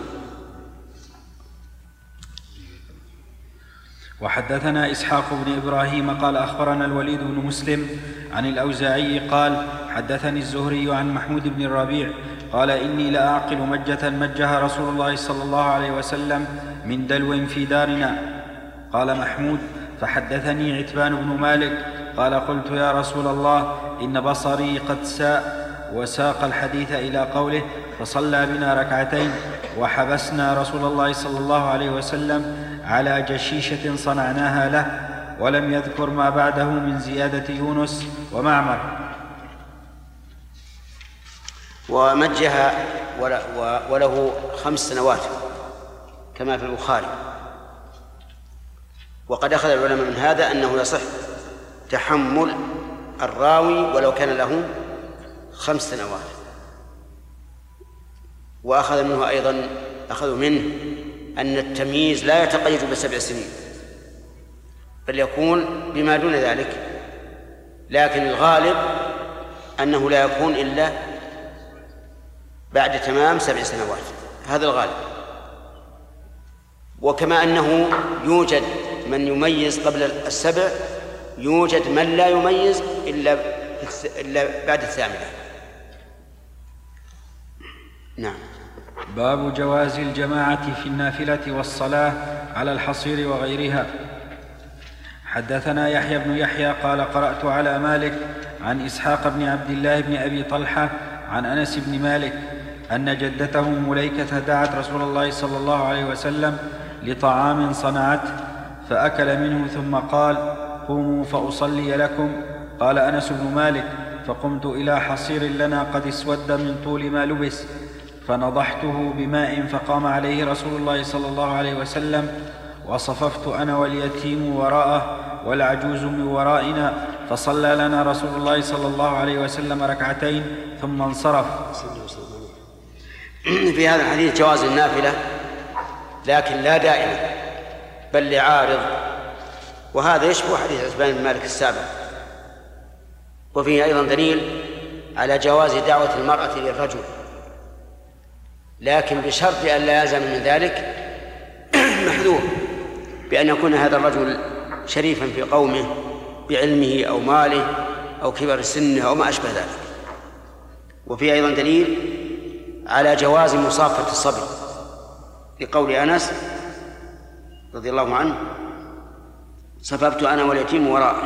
وحدثنا إسحاق بن إبراهيم قال أخبرنا الوليد بن مسلم عن الأوزاعي قال حدثني الزهري عن محمود بن الربيع قال إني لأعقل مجة مجها رسول الله صلى الله عليه وسلم من دلو في دارنا. قال محمود فحدثني عتبان بن مالك قال قلت يا رسول الله إن بصري قد ساء، وساق الحديث إلى قوله فصلى بنا ركعتين وحبسنا رسول الله صلى الله عليه وسلم على جشيشة صنعناها له، ولم يذكر ما بعده من زيادة يونس ومعمر. ومجها وله خمس سنوات كما في البخاري. وقد أخذ العلماء من هذا أنه يصح تحمل الراوي ولو كان له خمس سنوات. وأخذ منه أيضا أخذوا منه أن التمييز لا يتقيد بسبع سنين بل يكون بما دون ذلك، لكن الغالب أنه لا يكون إلا بعد تمام سبع سنوات، هذا الغالب. وكما أنه يوجد من يميز قبل السبع، يوجد من لا يميز إلا إلا بعد الثامنة. نعم. باب جواز الجماعة في النافلة والصلاة على الحصير وغيرها. حدثنا يحيى بن يحيى قال قرأت على مالك عن إسحاق بن عبد الله بن أبي طلحة عن أنس بن مالك أن جدته مليكة دعت رسول الله صلى الله عليه وسلم لطعام صنعته فأكل منه ثم قال: قوموا فأصلي لكم. قال أنس بن مالك: فقمت إلى حصير لنا قد اسود من طول ما لبس فنضحته بماء فقام عليه رسول الله صلى الله عليه وسلم، وصففت أنا واليتيم وراءه والعجوز من ورائنا، فصلى لنا رسول الله صلى الله عليه وسلم ركعتين ثم انصرف. في هذا الحديث جواز النافلة، لكن لا دائما بل لعارض، وهذا يشبه حديث عثمان بن مالك السابق. وفيه أيضا دليل على جواز دعوة المرأة للرجل، لكن بشرط أن لا يلزم من ذلك محذور، بأن يكون هذا الرجل شريفا في قومه بعلمه أو ماله أو كبر سنه أو ما أشبه ذلك. وفيه أيضا دليل على جواز مصافة الصبي، لقول أنس رضي الله عنه: صففت أنا واليتيم وراءه.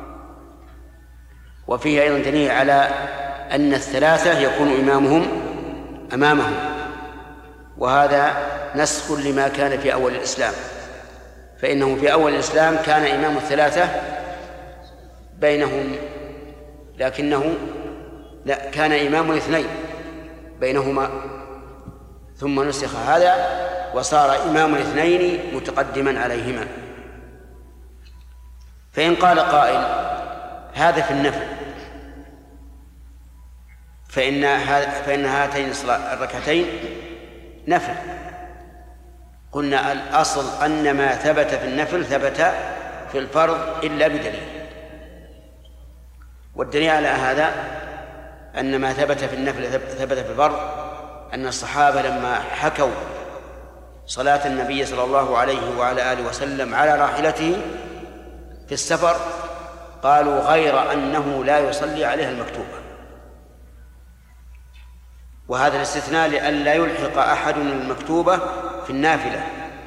وفيه أيضا دليل على أن الثلاثة يكون إمامهم أمامهم، وهذا نسخ لما كان في أول الإسلام، فإنه في أول الإسلام كان إمام الثلاثة بينهم، لكنه لا كان إمام الاثنين بينهما، ثم نسخ هذا وصار إمام الاثنين متقدما عليهما. فإن قال قائل: هذا في النفل، فإن فإن هاتين الركعتين نفل، قلنا الأصل أن ما ثبت في النفل ثبت في الفرض إلا بدليل. والدليل على هذا أن ما ثبت في النفل ثبت في الفرض أن الصحابة لما حكوا صلاة النبي صلى الله عليه وعلى آله وسلم على راحلته في السفر قالوا: غير أنه لا يصلي عليها المكتوبة. وهذا الاستثناء لئلا يلحق أحد المكتوبة في النافلة،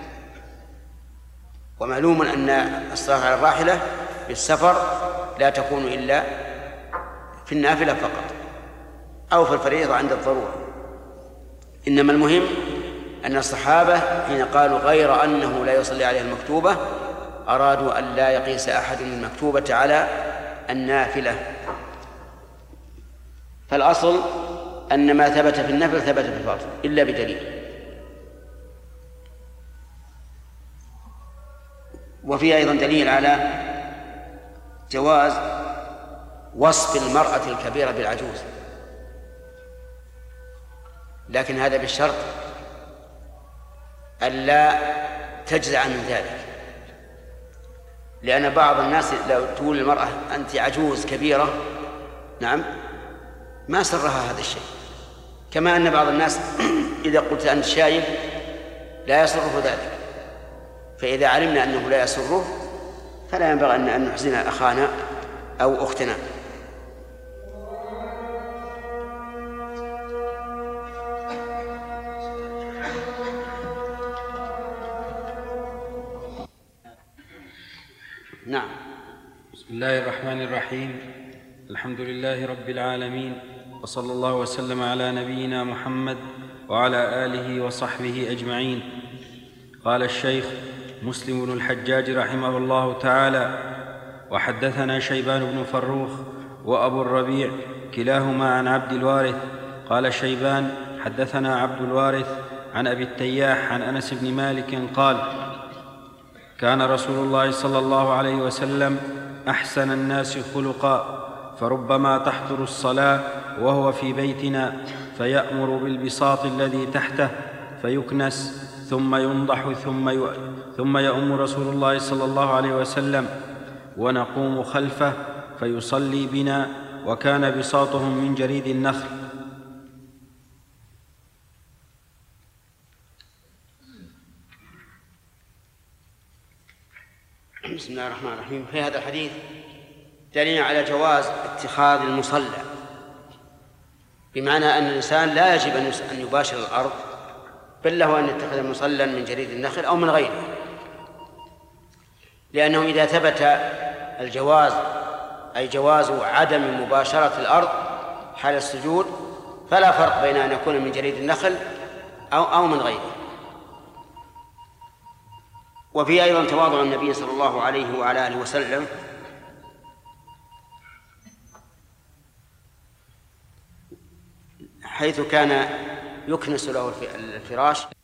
ومعلوم أن الصلاة على الراحلة في السفر لا تكون إلا في النافلة فقط أو في الفريضة عند الضرورة. إنما المهم أن الصحابة حين قالوا غير أنه لا يصلي عليها المكتوبة أرادوا أن لا يقيس أحد المكتوبة على النافلة. فالأصل أن ما ثبت في النفل ثبت في الفرض إلا بدليل. وفي أيضا دليل على جواز وصف المرأة الكبيرة بالعجوز، لكن هذا بالشرط ألا تجزع من ذلك، لأن بعض الناس لو تقول المرأة أنت عجوز كبيرة نعم ما سرها هذا الشيء، كما أن بعض الناس إذا قلت أنت شايب لا يسره ذلك. فإذا علمنا أنه لا يسره فلا ينبغي أن نحزن أخانا أو أختنا. نعم. بسم الله الرحمن الرحيم. الحمد لله رب العالمين، وصلى الله وسلم على نبينا محمد وعلى آله وصحبه أجمعين. قال الشيخ مسلم بن الحجاج رحمه الله تعالى: وحدثنا شيبان بن فروخ وأبو الربيع كلاهما عن عبد الوارث. قال شيبان: حدثنا عبد الوارث عن أبي التياح عن أنس بن مالك قال: كان رسول الله صلى الله عليه وسلم أحسن الناس خلقا، فربما تحضر الصلاة وهو في بيتنا فيأمر بالبساط الذي تحته فيكنس ثم ينضح ثم ي... ثم يؤم رسول الله صلى الله عليه وسلم ونقوم خلفه فيصلي بنا وكان بساطهم من جريد النخل. بسم الله الرحمن الرحيم. في هذا الحديث دليل على جواز اتخاذ المصلى، بمعنى أن الإنسان لا يجب أن يباشر الأرض، بل له أن يتخذ مصلى من جريد النخل أو من غيره، لأنه إذا ثبت الجواز أي جواز عدم مباشرة الأرض حال السجود فلا فرق بين أن يكون من جريد النخل أو أو من غيره. وفي أيضا تواضع النبي صلى الله عليه وعلى آله وسلم، حيث كان يكنس له الفراش